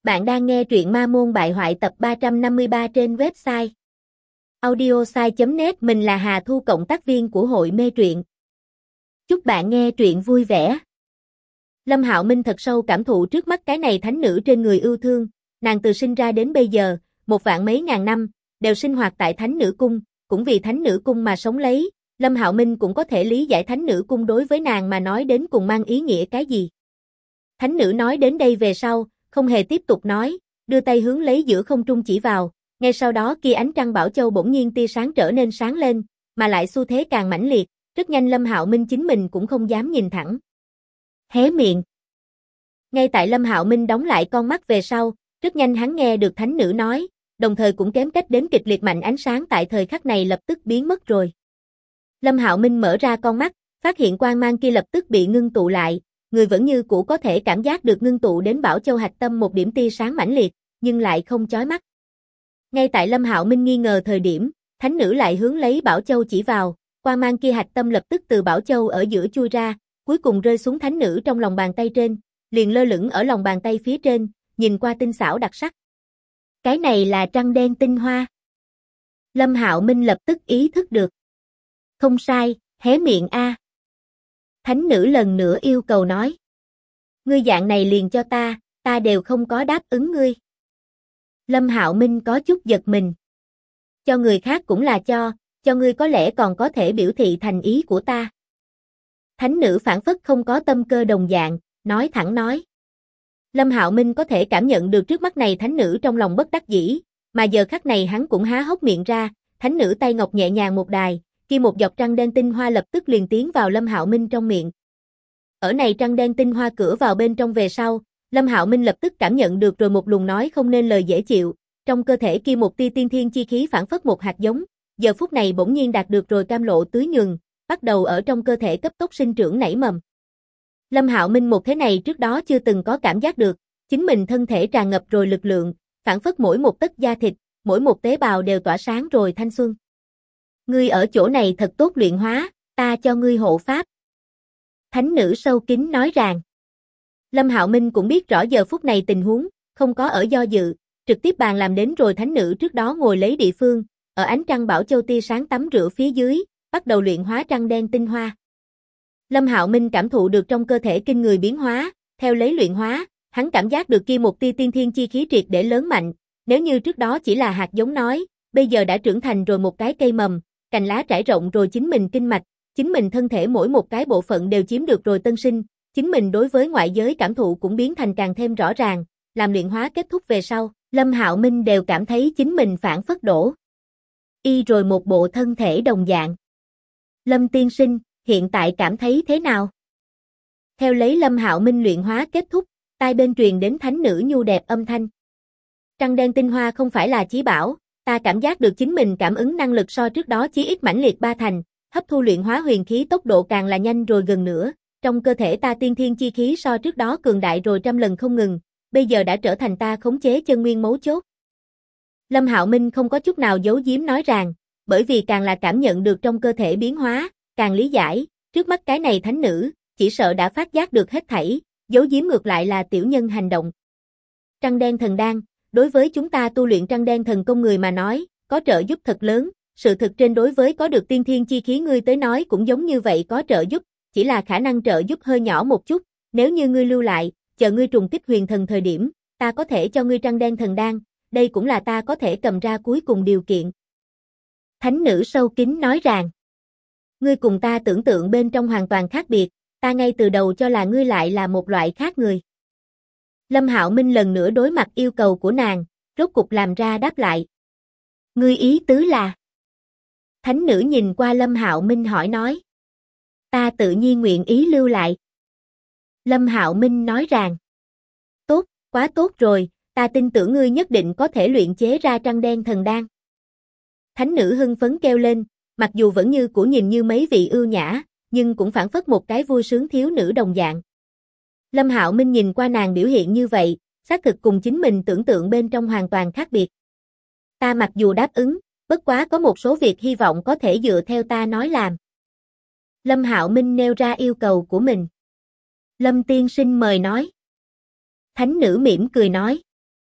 Bạn đang nghe truyện Ma Môn Bại Hoại tập 353 trên website audiosai.net. Mình là Hà Thu, cộng tác viên của hội mê truyện. Chúc bạn nghe truyện vui vẻ. Lâm Hạo Minh thật sâu cảm thụ trước mắt cái này thánh nữ trên người yêu thương, nàng từ sinh ra đến bây giờ, một vạn mấy ngàn năm, đều sinh hoạt tại thánh nữ cung, cũng vì thánh nữ cung mà sống lấy. Lâm Hạo Minh cũng có thể lý giải thánh nữ cung đối với nàng mà nói đến cùng mang ý nghĩa cái gì. Thánh nữ nói đến đây về sau, không hề tiếp tục nói, đưa tay hướng lấy giữa không trung chỉ vào, ngay sau đó kia ánh trăng bảo châu bỗng nhiên tia sáng trở nên sáng lên, mà lại xu thế càng mãnh liệt, rất nhanh Lâm Hạo Minh chính mình cũng không dám nhìn thẳng. Hé miệng. Ngay tại Lâm Hạo Minh đóng lại con mắt về sau, rất nhanh hắn nghe được thánh nữ nói, đồng thời cũng kém cách đến kịch liệt mạnh ánh sáng tại thời khắc này lập tức biến mất rồi. Lâm Hạo Minh mở ra con mắt, phát hiện quang mang kia lập tức bị ngưng tụ lại, người vẫn như cũ có thể cảm giác được ngưng tụ đến bảo châu hạch tâm một điểm tia sáng mãnh liệt, nhưng lại không chói mắt. Ngay tại Lâm Hạo Minh nghi ngờ thời điểm, thánh nữ lại hướng lấy bảo châu chỉ vào, quang mang kia hạch tâm lập tức từ bảo châu ở giữa chui ra, cuối cùng rơi xuống thánh nữ trong lòng bàn tay trên, liền lơ lửng ở lòng bàn tay phía trên, nhìn qua tinh xảo đặc sắc. Cái này là trăng đen tinh hoa. Lâm Hạo Minh lập tức ý thức được. Không sai, hé miệng a. Thánh nữ lần nữa yêu cầu nói. Ngươi dạng này liền cho ta đều không có đáp ứng ngươi. Lâm Hạo Minh có chút giật mình. Cho người khác cũng là cho ngươi có lẽ còn có thể biểu thị thành ý của ta. Thánh nữ phản phất không có tâm cơ đồng dạng, nói thẳng nói. Lâm Hạo Minh có thể cảm nhận được trước mắt này thánh nữ trong lòng bất đắc dĩ, mà giờ khắc này hắn cũng há hốc miệng ra, thánh nữ tay ngọc nhẹ nhàng một đài, khi một giọt trăng đen tinh hoa lập tức liền tiến vào Lâm Hạo Minh trong miệng. Ở này trăng đen tinh hoa cửa vào bên trong về sau, Lâm Hạo Minh lập tức cảm nhận được rồi một luồng nói không nên lời dễ chịu, trong cơ thể kia một tia tiên thiên chi khí phản phất một hạt giống, giờ phút này bỗng nhiên đạt được rồi cam lộ tưới nhường, bắt đầu ở trong cơ thể cấp tốc sinh trưởng nảy mầm. Lâm Hạo Minh một thế này trước đó chưa từng có cảm giác được, chính mình thân thể tràn ngập rồi lực lượng, phản phất mỗi một tấc da thịt, mỗi một tế bào đều tỏa sáng rồi thanh xuân. Ngươi ở chỗ này thật tốt luyện hóa, ta cho ngươi hộ pháp. Thánh nữ sâu kín nói rằng. Lâm Hạo Minh cũng biết rõ giờ phút này tình huống, không có ở do dự, trực tiếp bàn làm đến rồi thánh nữ trước đó ngồi lấy địa phương, ở ánh trăng bảo châu tia sáng tắm rửa phía dưới, bắt đầu luyện hóa trăng đen tinh hoa. Lâm Hạo Minh cảm thụ được trong cơ thể kinh người biến hóa, theo lấy luyện hóa, hắn cảm giác được kia một tia tiên thiên chi khí triệt để lớn mạnh, nếu như trước đó chỉ là hạt giống nói, bây giờ đã trưởng thành rồi một cái cây mầm, cành lá trải rộng rồi chính mình kinh mạch, chính mình thân thể mỗi một cái bộ phận đều chiếm được rồi tân sinh, chính mình đối với ngoại giới cảm thụ cũng biến thành càng thêm rõ ràng, làm luyện hóa kết thúc về sau, Lâm Hạo Minh đều cảm thấy chính mình phản phất đổ y rồi một bộ thân thể đồng dạng. Lâm tiên sinh, hiện tại cảm thấy thế nào? Theo lấy Lâm Hạo Minh luyện hóa kết thúc, tai bên truyền đến thánh nữ nhu đẹp âm thanh. Trăng đen tinh hoa không phải là chí bảo, ta cảm giác được chính mình cảm ứng năng lực so trước đó chí ít mãnh liệt 3 thành, hấp thu luyện hóa huyền khí tốc độ càng là nhanh rồi gần nữa, trong cơ thể ta tiên thiên chi khí so trước đó cường đại rồi trăm lần không ngừng, bây giờ đã trở thành ta khống chế chân nguyên mấu chốt. Lâm Hạo Minh không có chút nào giấu giếm nói rằng, bởi vì càng là cảm nhận được trong cơ thể biến hóa, càng lý giải, trước mắt cái này thánh nữ, chỉ sợ đã phát giác được hết thảy, giấu giếm ngược lại là tiểu nhân hành động. Trăng đen thần đan, đối với chúng ta tu luyện trăng đen thần công người mà nói, có trợ giúp thật lớn, sự thực trên đối với có được tiên thiên chi khí ngươi tới nói cũng giống như vậy có trợ giúp, chỉ là khả năng trợ giúp hơi nhỏ một chút, nếu như ngươi lưu lại, chờ ngươi trùng kích huyền thần thời điểm, ta có thể cho ngươi trăng đen thần đan, đây cũng là ta có thể cầm ra cuối cùng điều kiện. Thánh nữ sâu kín nói rằng, ngươi cùng ta tưởng tượng bên trong hoàn toàn khác biệt, ta ngay từ đầu cho là ngươi lại là một loại khác người. Lâm Hạo Minh lần nữa đối mặt yêu cầu của nàng, rốt cục làm ra đáp lại. Ngươi ý tứ là? Thánh nữ nhìn qua Lâm Hạo Minh hỏi nói. Ta tự nhiên nguyện ý lưu lại. Lâm Hạo Minh nói rằng. Tốt, quá tốt rồi, ta tin tưởng ngươi nhất định có thể luyện chế ra trăng đen thần đan. Thánh nữ hưng phấn kêu lên, mặc dù vẫn như cũ nhìn như mấy vị ưu nhã, nhưng cũng phản phất một cái vui sướng thiếu nữ đồng dạng. Lâm Hạo Minh nhìn qua nàng biểu hiện như vậy, xác thực cùng chính mình tưởng tượng bên trong hoàn toàn khác biệt. Ta mặc dù đáp ứng, bất quá có một số việc hy vọng có thể dựa theo ta nói làm. Lâm Hạo Minh nêu ra yêu cầu của mình. Lâm tiên sinh mời nói. Thánh nữ mỉm cười nói.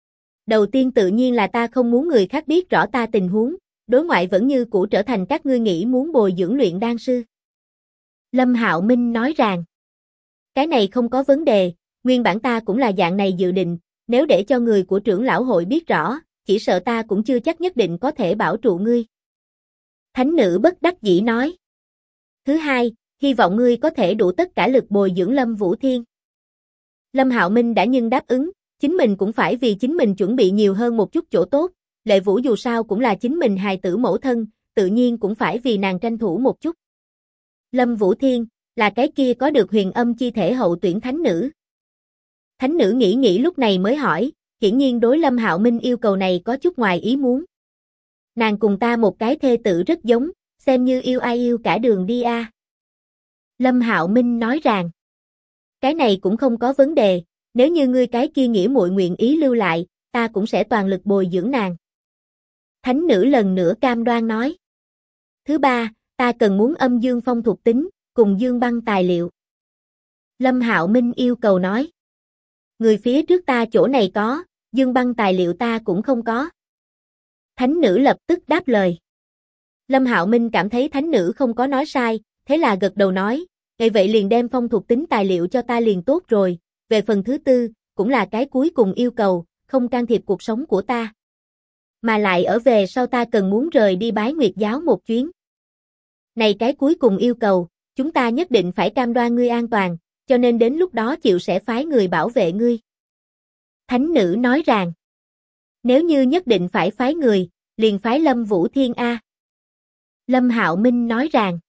Đầu tiên tự nhiên là ta không muốn người khác biết rõ ta tình huống, đối ngoại vẫn như cũ trở thành các ngươi nghĩ muốn bồi dưỡng luyện đan sư. Lâm Hạo Minh nói rằng, cái này không có vấn đề, nguyên bản ta cũng là dạng này dự định, nếu để cho người của trưởng lão hội biết rõ, chỉ sợ ta cũng chưa chắc nhất định có thể bảo trụ ngươi. Thánh nữ bất đắc dĩ nói. Thứ hai, hy vọng ngươi có thể đủ tất cả lực bồi dưỡng Lâm Vũ Thiên. Lâm Hạo Minh đã nhưng đáp ứng, chính mình cũng phải vì chính mình chuẩn bị nhiều hơn một chút chỗ tốt, Lệ Vũ dù sao cũng là chính mình hài tử mẫu thân, tự nhiên cũng phải vì nàng tranh thủ một chút. Lâm Vũ Thiên, là cái kia có được huyền âm chi thể hậu tuyển thánh nữ. Thánh nữ nghĩ lúc này mới hỏi, hiển nhiên đối Lâm Hạo Minh yêu cầu này có chút ngoài ý muốn. Nàng cùng ta một cái thê tử rất giống, xem như yêu ai yêu cả đường đi a. Lâm Hạo Minh nói rằng, cái này cũng không có vấn đề, nếu như ngươi cái kia nghĩa muội nguyện ý lưu lại, ta cũng sẽ toàn lực bồi dưỡng nàng. Thánh nữ lần nữa cam đoan nói. Thứ ba, ta cần muốn âm dương phong thuộc tính, cùng dương băng tài liệu. Lâm Hạo Minh yêu cầu nói. Người phía trước ta chỗ này có, dương băng tài liệu ta cũng không có. Thánh nữ lập tức đáp lời. Lâm Hạo Minh cảm thấy thánh nữ không có nói sai, thế là gật đầu nói, vậy liền đem phong thuộc tính tài liệu cho ta liền tốt rồi, về phần thứ tư, cũng là cái cuối cùng yêu cầu, không can thiệp cuộc sống của ta. Mà lại ở về sau ta cần muốn rời đi Bái Nguyệt giáo một chuyến. Này cái cuối cùng yêu cầu, chúng ta nhất định phải cam đoan ngươi an toàn, cho nên đến lúc đó chịu sẽ phái người bảo vệ ngươi. Thánh nữ nói rằng, nếu như nhất định phải phái người, liền phái Lâm Vũ Thiên A. Lâm Hạo Minh nói rằng,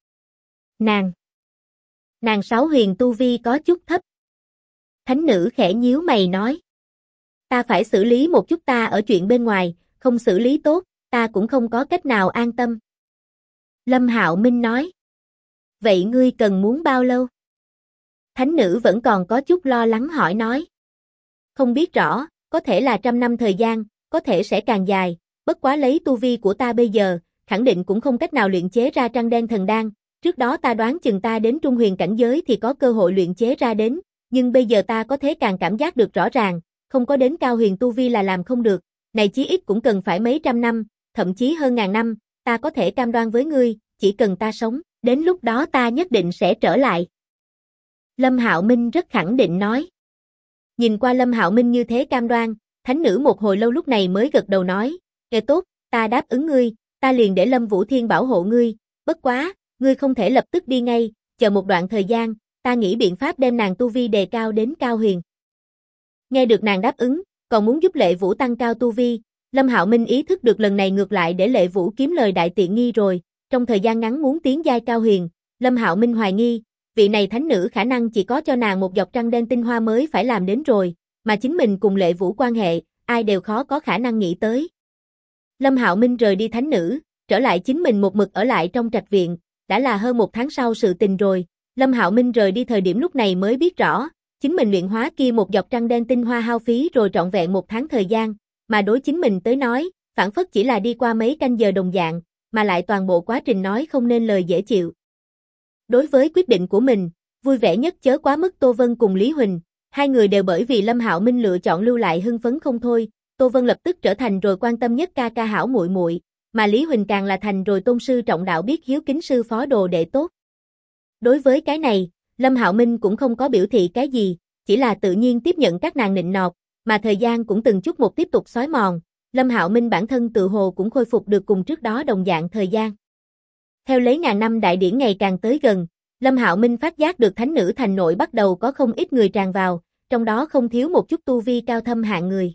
nàng sáu huyền tu vi có chút thấp. Thánh nữ khẽ nhíu mày nói, ta phải xử lý một chút ta ở chuyện bên ngoài, không xử lý tốt, ta cũng không có cách nào an tâm. Lâm Hạo Minh nói, vậy ngươi cần muốn bao lâu? Thánh nữ vẫn còn có chút lo lắng hỏi nói, không biết rõ, có thể là 100 năm thời gian, có thể sẽ càng dài, bất quá lấy tu vi của ta bây giờ, khẳng định cũng không cách nào luyện chế ra trăng đen thần đan, trước đó ta đoán chừng ta đến trung huyền cảnh giới thì có cơ hội luyện chế ra đến, nhưng bây giờ ta có thể càng cảm giác được rõ ràng, không có đến cao huyền tu vi là làm không được, này chí ít cũng cần phải mấy trăm năm, thậm chí hơn ngàn năm, ta có thể cam đoan với ngươi, chỉ cần ta sống, đến lúc đó ta nhất định sẽ trở lại. Lâm Hạo Minh rất khẳng định nói. Nhìn qua Lâm Hạo Minh như thế cam đoan, thánh nữ một hồi lâu lúc này mới gật đầu nói, nghe tốt, ta đáp ứng ngươi, ta liền để Lâm Vũ Thiên bảo hộ ngươi, bất quá, ngươi không thể lập tức đi ngay, chờ một đoạn thời gian, ta nghĩ biện pháp đem nàng tu vi đề cao đến cao huyền. Nghe được nàng đáp ứng, còn muốn giúp Lệ Vũ tăng cao tu vi, Lâm Hạo Minh ý thức được lần này ngược lại để Lệ Vũ kiếm lời đại tiện nghi rồi, trong thời gian ngắn muốn tiến giai cao huyền, Lâm Hạo Minh hoài nghi, vị này thánh nữ khả năng chỉ có cho nàng một giọt trăng đen tinh hoa mới phải làm đến rồi, mà chính mình cùng Lệ Vũ quan hệ, ai đều khó có khả năng nghĩ tới. Lâm Hạo Minh rời đi thánh nữ, trở lại chính mình một mực ở lại trong trạch viện, đã là hơn một tháng sau sự tình rồi, Lâm Hạo Minh rời đi thời điểm lúc này mới biết rõ, chính mình luyện hóa kia một giọt trăng đen tinh hoa hao phí rồi trọn vẹn một tháng thời gian, mà đối chính mình tới nói, phản phất chỉ là đi qua mấy canh giờ đồng dạng, mà lại toàn bộ quá trình nói không nên lời dễ chịu. Đối với quyết định của mình, vui vẻ nhất chớ quá mức Tô Vân cùng Lý Huỳnh, hai người đều bởi vì Lâm Hạo Minh lựa chọn lưu lại hưng phấn không thôi, Tô Vân lập tức trở thành rồi quan tâm nhất ca ca hảo muội muội, mà Lý Huỳnh càng là thành rồi tôn sư trọng đạo biết hiếu kính sư phó đồ đệ tốt. Đối với cái này, Lâm Hạo Minh cũng không có biểu thị cái gì, chỉ là tự nhiên tiếp nhận các nàng nịnh nọt, mà thời gian cũng từng chút một tiếp tục xói mòn, Lâm Hạo Minh bản thân tự hồ cũng khôi phục được cùng trước đó đồng dạng thời gian. Theo lấy ngàn năm đại điển ngày càng tới gần, Lâm Hạo Minh phát giác được thánh nữ thành nội bắt đầu có không ít người tràn vào, trong đó không thiếu một chút tu vi cao thâm hạng người.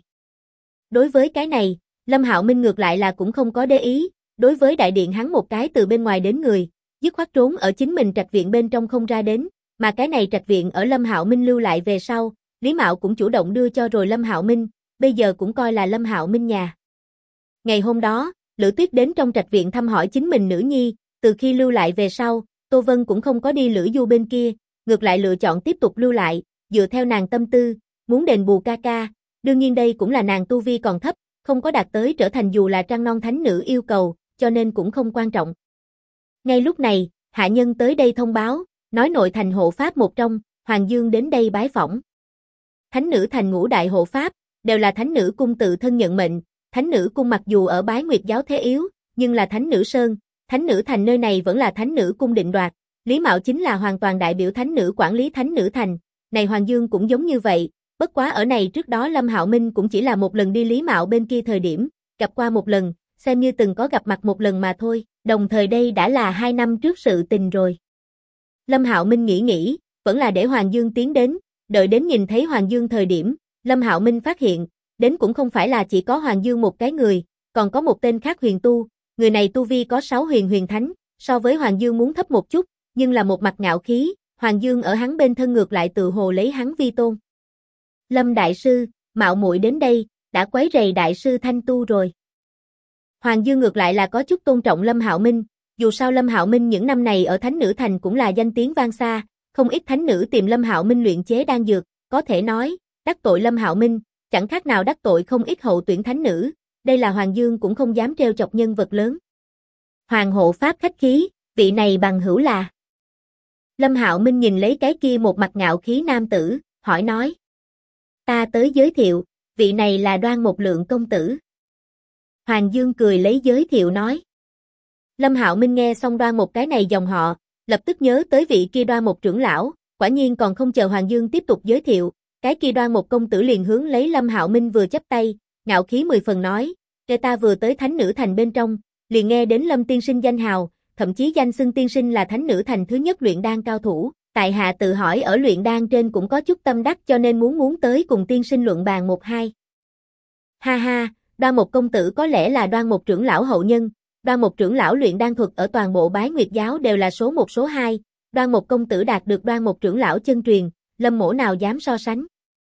Đối với cái này, Lâm Hạo Minh ngược lại là cũng không có để ý, đối với đại điện hắn một cái từ bên ngoài đến người, dứt khoát trốn ở chính mình trạch viện bên trong không ra đến, mà cái này trạch viện ở Lâm Hạo Minh lưu lại về sau, Lý Mạo cũng chủ động đưa cho rồi Lâm Hạo Minh, bây giờ cũng coi là Lâm Hạo Minh nhà. Ngày hôm đó, Lữ Tuyết đến trong trạch viện thăm hỏi chính mình nữ nhi, từ khi lưu lại về sau, Tô Vân cũng không có đi Lữ Du bên kia, ngược lại lựa chọn tiếp tục lưu lại, dựa theo nàng tâm tư, muốn đền bù ca ca, đương nhiên đây cũng là nàng tu vi còn thấp, không có đạt tới trở thành dù là trăng non thánh nữ yêu cầu, cho nên cũng không quan trọng. Ngay lúc này, hạ nhân tới đây thông báo, nói nội thành hộ pháp một trong, Hoàng Dương đến đây bái phỏng. Thánh nữ thành ngũ đại hộ pháp, đều là thánh nữ cung tự thân nhận mệnh, thánh nữ cung mặc dù ở Bái Nguyệt giáo thế yếu, nhưng là thánh nữ sơn, thánh nữ thành nơi này vẫn là thánh nữ cung định đoạt, Lý Mạo chính là hoàn toàn đại biểu thánh nữ quản lý thánh nữ thành, này Hoàng Dương cũng giống như vậy, bất quá ở này trước đó Lâm Hạo Minh cũng chỉ là một lần đi Lý Mạo bên kia thời điểm, gặp qua một lần, xem như từng có gặp mặt một lần mà thôi, đồng thời đây đã là 2 năm trước sự tình rồi. Lâm Hạo Minh nghĩ, vẫn là để Hoàng Dương tiến đến, đợi đến nhìn thấy Hoàng Dương thời điểm, Lâm Hạo Minh phát hiện, đến cũng không phải là chỉ có Hoàng Dương một cái người, còn có một tên khác huyền tu, người này tu vi có 6 huyền thánh, so với Hoàng Dương muốn thấp một chút, nhưng là một mặt ngạo khí, Hoàng Dương ở hắn bên thân ngược lại tự hồ lấy hắn vi tôn. Lâm đại sư, mạo muội đến đây, đã quấy rầy đại sư thanh tu rồi. Hoàng Dương ngược lại là có chút tôn trọng Lâm Hạo Minh, dù sao Lâm Hạo Minh những năm này ở Thánh Nữ Thành cũng là danh tiếng vang xa, không ít thánh nữ tìm Lâm Hạo Minh luyện chế đan dược, có thể nói, đắc tội Lâm Hạo Minh, chẳng khác nào đắc tội không ít hậu tuyển thánh nữ, đây là Hoàng Dương cũng không dám trêu chọc nhân vật lớn. Hoàng hộ pháp khách khí, vị này bằng hữu là. Lâm Hạo Minh nhìn lấy cái kia một mặt ngạo khí nam tử, hỏi nói. Ta tới giới thiệu, vị này là Đoan Một Lượng công tử. Hoàng Dương cười lấy giới thiệu nói. Lâm Hạo Minh nghe xong Đoan Một cái này dòng họ, lập tức nhớ tới vị kia Đoan Một trưởng lão, quả nhiên còn không chờ Hoàng Dương tiếp tục giới thiệu, cái kia Đoan Một công tử liền hướng lấy Lâm Hạo Minh vừa chắp tay, ngạo khí 10 phần nói, "Kể ta vừa tới Thánh Nữ Thành bên trong, liền nghe đến Lâm tiên sinh danh hào, thậm chí danh xưng tiên sinh là Thánh Nữ Thành thứ nhất luyện đan cao thủ, tại hạ tự hỏi ở luyện đan trên cũng có chút tâm đắc cho nên muốn tới cùng tiên sinh luận bàn một hai." Ha ha, Đoan Một công tử có lẽ là Đoan Một trưởng lão hậu nhân, Đoan Một trưởng lão luyện đan thuật ở toàn bộ Bái Nguyệt giáo đều là số 1 số 2, Đoan Một công tử đạt được Đoan Một trưởng lão chân truyền, Lâm mỗ nào dám so sánh.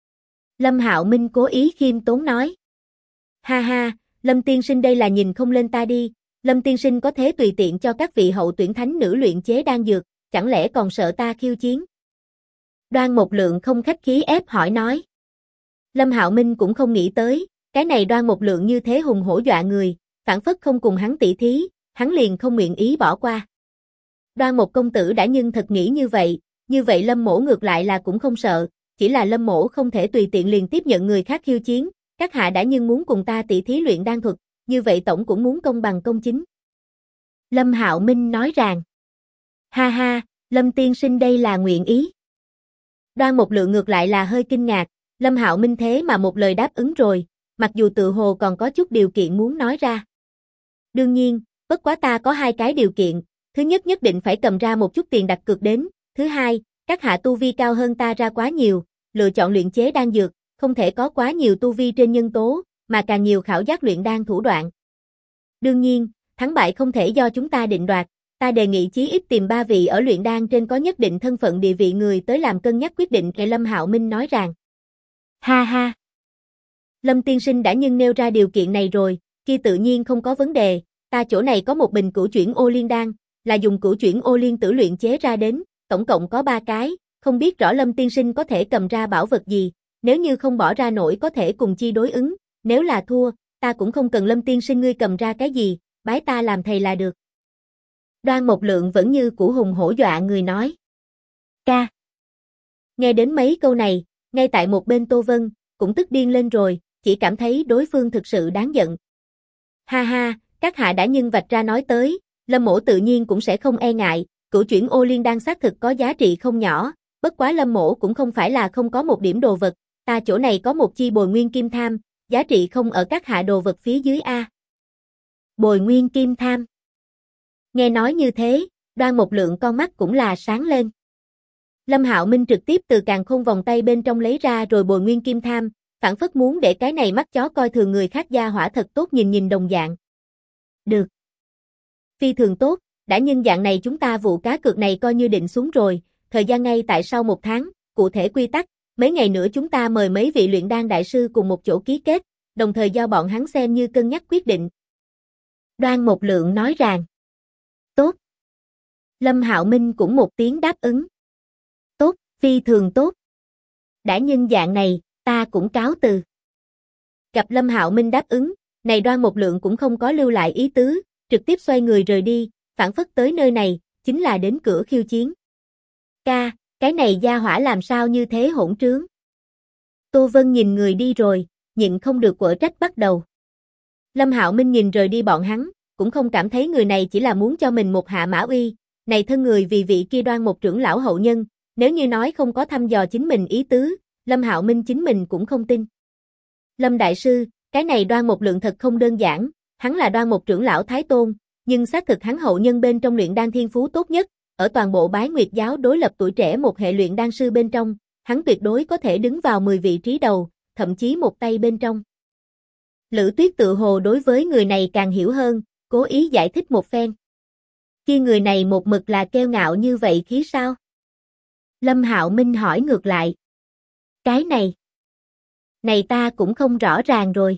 Lâm Hạo Minh cố ý khiêm tốn nói. Ha ha, Lâm tiên sinh đây là nhìn không lên ta đi, Lâm tiên sinh có thế tùy tiện cho các vị hậu tuyển thánh nữ luyện chế đan dược, chẳng lẽ còn sợ ta khiêu chiến? Đoan Một Lượng không khách khí ép hỏi nói. Lâm Hạo Minh cũng không nghĩ tới, cái này Đoan Một Lượng như thế hùng hổ dọa người, phản phất không cùng hắn tỉ thí, hắn liền không nguyện ý bỏ qua. Đoan Một công tử đã nhưng thật nghĩ như vậy Lâm mỗ ngược lại là cũng không sợ, chỉ là Lâm mỗ không thể tùy tiện liền tiếp nhận người khác khiêu chiến, các hạ đã nhưng muốn cùng ta tỉ thí luyện đan thuật, như vậy tổng cũng muốn công bằng công chính. Lâm Hạo Minh nói rằng, ha ha, Lâm tiên sinh đây là nguyện ý. Đoan Một Lượng ngược lại là hơi kinh ngạc, Lâm Hạo Minh thế mà một lời đáp ứng rồi, mặc dù tự hồ còn có chút điều kiện muốn nói ra. Đương nhiên, bất quá ta có 2 cái điều kiện, thứ nhất nhất định phải cầm ra một chút tiền đặt cược đến, thứ hai, các hạ tu vi cao hơn ta ra quá nhiều, lựa chọn luyện chế đan dược, không thể có quá nhiều tu vi trên nhân tố, mà càng nhiều khảo giác luyện đan thủ đoạn. Đương nhiên, thắng bại không thể do chúng ta định đoạt, ta đề nghị chí ít tìm 3 vị ở luyện đan trên có nhất định thân phận địa vị người tới làm cân nhắc quyết định. Lâm Hạo Minh nói rằng. Ha ha. Lâm tiên sinh đã nhưng nêu ra điều kiện này rồi, kia tự nhiên không có vấn đề, ta chỗ này có một bình cửu chuyển ô liên đan, là dùng cửu chuyển ô liên tử luyện chế ra đến, tổng cộng có 3 cái, không biết rõ Lâm tiên sinh có thể cầm ra bảo vật gì, nếu như không bỏ ra nổi có thể cùng chi đối ứng, nếu là thua, ta cũng không cần Lâm tiên sinh ngươi cầm ra cái gì, bái ta làm thầy là được. Đoan Một Lượng vẫn như cũ hùng hổ dọa người nói. Ca. Nghe đến mấy câu này, ngay tại một bên Tô Vân, cũng tức điên lên rồi, chỉ cảm thấy đối phương thực sự đáng giận. Ha ha, các hạ đã nhưng vạch ra nói tới, Lâm mỗ tự nhiên cũng sẽ không e ngại, cửu chuyển ô liên đan xác thực có giá trị không nhỏ, bất quá Lâm mỗ cũng không phải là không có một điểm đồ vật, ta chỗ này có một chi bồi nguyên kim tham, giá trị không ở các hạ đồ vật phía dưới a. Bồi nguyên kim tham. Nghe nói như thế, Đoan Một Lượng con mắt cũng là sáng lên. Lâm Hạo Minh trực tiếp từ càn khôn vòng tay bên trong lấy ra rồi bồi nguyên kim tham, phản phất muốn để cái này mắt chó coi thường người khác gia hỏa thật tốt nhìn đồng dạng. Được. Phi thường tốt, đã nhưng dạng này chúng ta vụ cá cược này coi như định xuống rồi, thời gian ngay tại sau 1 tháng, cụ thể quy tắc, mấy ngày nữa chúng ta mời mấy vị luyện đan đại sư cùng một chỗ ký kết, đồng thời do bọn hắn xem như cân nhắc quyết định. Đoan Một Lượng nói rằng, tốt. Lâm Hạo Minh cũng một tiếng đáp ứng. Tốt, phi thường tốt. Đã nhưng dạng này, ta cũng cáo từ. Gặp Lâm Hạo Minh đáp ứng, này Đoan Một Lượng cũng không có lưu lại ý tứ, trực tiếp xoay người rời đi, phản phất tới nơi này, chính là đến cửa khiêu chiến. Ca, cái này gia hỏa làm sao như thế hỗn trướng. Tô Vân nhìn người đi rồi, nhịn không được quở trách bắt đầu. Lâm Hạo Minh nhìn rời đi bọn hắn, cũng không cảm thấy người này chỉ là muốn cho mình một hạ mã uy, này thân người vì vị kia Đoan một trưởng lão hậu nhân, nếu như nói không có thăm dò chính mình ý tứ, Lâm Hạo Minh chính mình cũng không tin. Lâm đại sư, cái này Đoan một lượng thật không đơn giản, hắn là Đoan một trưởng lão Thái Tôn, nhưng xác thực hắn hậu nhân bên trong luyện đan thiên phú tốt nhất, ở toàn bộ Bái Nguyệt giáo đối lập tuổi trẻ một hệ luyện đan sư bên trong, hắn tuyệt đối có thể đứng vào 10 vị trí đầu, thậm chí một tay bên trong. Lữ Tuyết tự hồ đối với người này càng hiểu hơn, cố ý giải thích một phen. Kia người này một mực là kiêu ngạo như vậy khí sao? Lâm Hạo Minh hỏi ngược lại. Cái này ta cũng không rõ ràng rồi.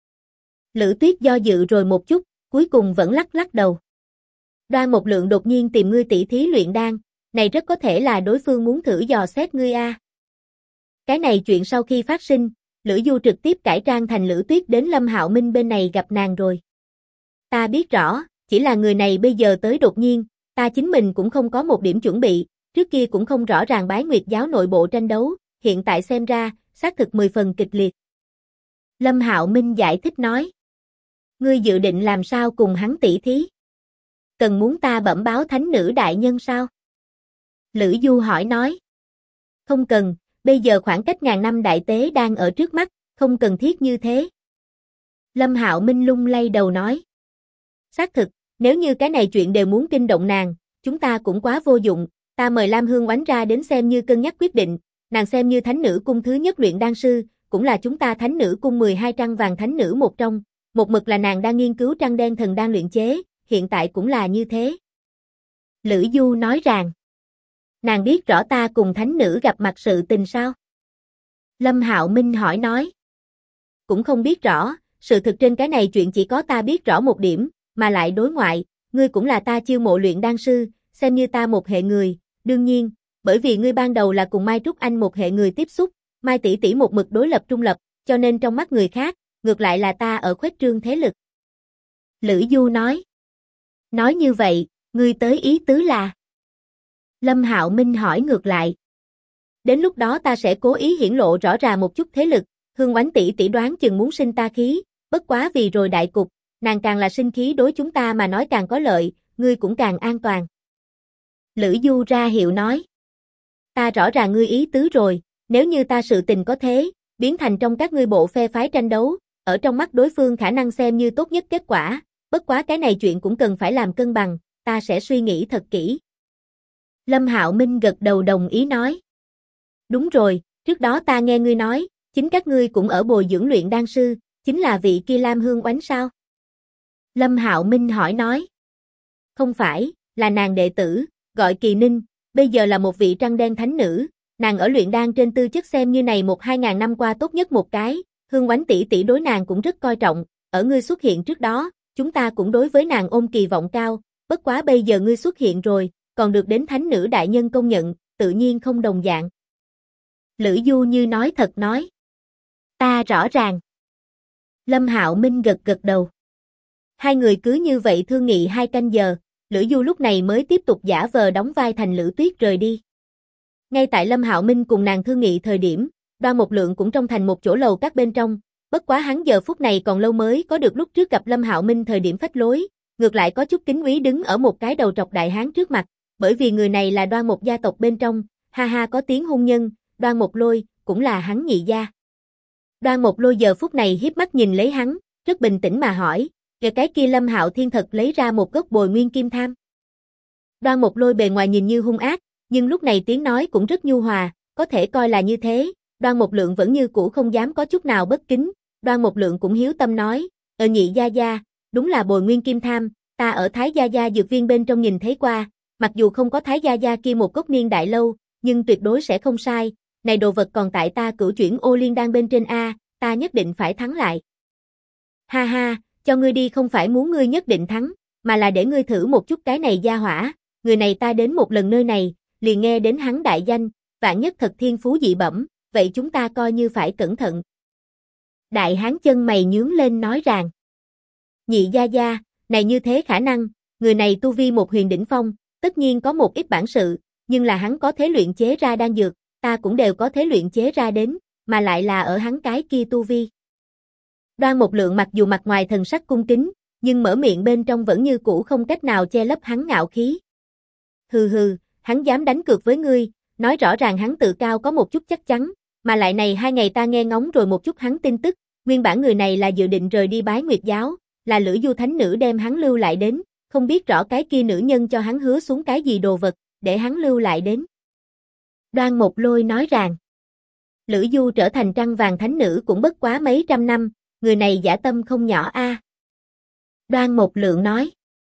Lữ Tuyết do dự rồi một chút, cuối cùng vẫn lắc lắc đầu. Đoan một lượng đột nhiên tìm ngươi tỉ thí luyện đan, này rất có thể là đối phương muốn thử dò xét ngươi a. Cái này chuyện sau khi phát sinh, Lữ Du trực tiếp cải trang thành Lữ Tuyết đến Lâm Hạo Minh bên này gặp nàng rồi. Ta biết rõ, chỉ là người này bây giờ tới đột nhiên, ta chính mình cũng không có một điểm chuẩn bị, trước kia cũng không rõ ràng Bái Nguyệt giáo nội bộ tranh đấu, hiện tại xem ra, xác thực 10 phần kịch liệt. Lâm Hạo Minh giải thích nói. Ngươi dự định làm sao cùng hắn tỉ thí? Cần muốn ta bẩm báo thánh nữ đại nhân sao? Lữ Du hỏi nói. Không cần, bây giờ khoảng cách ngàn năm đại tế đang ở trước mắt, không cần thiết như thế. Lâm Hạo Minh lung lay đầu nói. Xác thực, nếu như cái này chuyện đều muốn kinh động nàng, chúng ta cũng quá vô dụng, ta mời Lam Hương Oánh ra đến xem như cân nhắc quyết định, nàng xem như thánh nữ cung thứ nhất luyện đan sư, cũng là chúng ta thánh nữ cung 12 trăng vàng thánh nữ một trong, một mực là nàng đang nghiên cứu trăng đen thần đan luyện chế, hiện tại cũng là như thế. Lữ Du nói rằng, nàng biết rõ ta cùng thánh nữ gặp mặt sự tình sao? Lâm Hạo Minh hỏi nói, cũng không biết rõ, sự thực trên cái này chuyện chỉ có ta biết rõ một điểm, mà lại đối ngoại, ngươi cũng là ta chiêu mộ luyện đan sư, xem như ta một hệ người, đương nhiên, bởi vì ngươi ban đầu là cùng Mai Trúc Anh một hệ người tiếp xúc, Mai tỷ tỷ một mực đối lập trung lập, cho nên trong mắt người khác, ngược lại là ta ở khuếch trương thế lực. Lữ Du nói. Nói như vậy, ngươi tới ý tứ là? Lâm Hạo Minh hỏi ngược lại. Đến lúc đó ta sẽ cố ý hiển lộ rõ ràng một chút thế lực, Hương Oánh tỷ tỷ đoán chừng muốn sinh ta khí, bất quá vì rồi đại cục, nàng càng là sinh khí đối chúng ta mà nói càng có lợi, ngươi cũng càng an toàn. Lữ Du ra hiệu nói. Ta rõ ràng ngươi ý tứ rồi, nếu như ta sự tình có thế, biến thành trong các ngươi bộ phe phái tranh đấu, ở trong mắt đối phương khả năng xem như tốt nhất kết quả, bất quá cái này chuyện cũng cần phải làm cân bằng, ta sẽ suy nghĩ thật kỹ. Lâm Hạo Minh gật đầu đồng ý nói. Đúng rồi, trước đó ta nghe ngươi nói, chính các ngươi cũng ở bồi dưỡng luyện đan sư, chính là vị kia Lam Hương Oánh sao? Lâm Hạo Minh hỏi nói. Không phải, là nàng đệ tử, gọi Kỳ Ninh, bây giờ là một vị trăng đen thánh nữ, nàng ở luyện đan trên tư chất xem như này 1-2 ngàn năm qua tốt nhất một cái, Hương Oánh tỷ tỷ đối nàng cũng rất coi trọng, ở ngươi xuất hiện trước đó, chúng ta cũng đối với nàng ôm kỳ vọng cao, bất quá bây giờ ngươi xuất hiện rồi, còn được đến thánh nữ đại nhân công nhận, tự nhiên không đồng dạng. Lữ Du như nói thật nói. Ta rõ ràng. Lâm Hạo Minh gật gật đầu. Hai người cứ như vậy thương nghị 2 canh giờ, Lữ Du lúc này mới tiếp tục giả vờ đóng vai thành Lữ Tuyết rời đi. Ngay tại Lâm Hạo Minh cùng nàng thương nghị thời điểm, Đoan Một Lượng cũng trong thành một chỗ lầu các bên trong, bất quá hắn giờ phút này còn lâu mới có được lúc trước gặp Lâm Hạo Minh thời điểm phách lối, ngược lại có chút kính úy đứng ở một cái đầu trọc đại hán trước mặt, bởi vì người này là Đoan một gia tộc bên trong, ha ha có tiếng hôn nhân, Đoan Một Lôi, cũng là hắn nhị gia. Đoan Một Lôi giờ phút này hiếp mắt nhìn lấy hắn, rất bình tĩnh mà hỏi, kể cái kia Lâm Hạo Thiên thật lấy ra một gốc bồi nguyên kim tham. Đoan Một Lôi bề ngoài nhìn như hung ác, nhưng lúc này tiếng nói cũng rất nhu hòa, có thể coi là như thế, Đoan Một Lượng vẫn như cũ không dám có chút nào bất kính, Đoan Một Lượng cũng hiếu tâm nói, nhị gia gia, đúng là bồi nguyên kim tham, ta ở Thái gia gia dược viên bên trong nhìn thấy qua, mặc dù không có Thái gia gia kia một cốc niên đại lâu, nhưng tuyệt đối sẽ không sai, này đồ vật còn tại ta cửu chuyển ô liên đan bên trên a, ta nhất định phải thắng lại. Ha ha, cho ngươi đi không phải muốn ngươi nhất định thắng, mà là để ngươi thử một chút cái này gia hỏa, người này ta đến một lần nơi này, liền nghe đến hắn đại danh, vạn nhất thật thiên phú dị bẩm, vậy chúng ta coi như phải cẩn thận. Đại hán chân mày nhướng lên nói rằng, nhị gia gia, này như thế khả năng, người này tu vi một huyền đỉnh phong, tất nhiên có một ít bản sự, nhưng là hắn có thể luyện chế ra đan dược, ta cũng đều có thể luyện chế ra đến, mà lại là ở hắn cái kia tu vi. Đoan Mục Lượng mặc dù mặt ngoài thần sắc cung kính, nhưng mở miệng bên trong vẫn như cũ không cách nào che lấp hắn ngạo khí. Hừ hừ, hắn dám đánh cược với ngươi, nói rõ ràng hắn tự cao có một chút chắc chắn, mà lại này 2 ngày ta nghe ngóng rồi một chút hắn tin tức, nguyên bản người này là dự định rời đi Bái Nguyệt giáo, là Lữ Du thánh nữ đem hắn lưu lại đến, không biết rõ cái kia nữ nhân cho hắn hứa xuống cái gì đồ vật, để hắn lưu lại đến. Đoan Mục Lôi nói rằng, Lữ Du trở thành trăng vàng thánh nữ cũng bất quá mấy trăm năm, người này dã tâm không nhỏ a. Đoan Mục Lượng nói,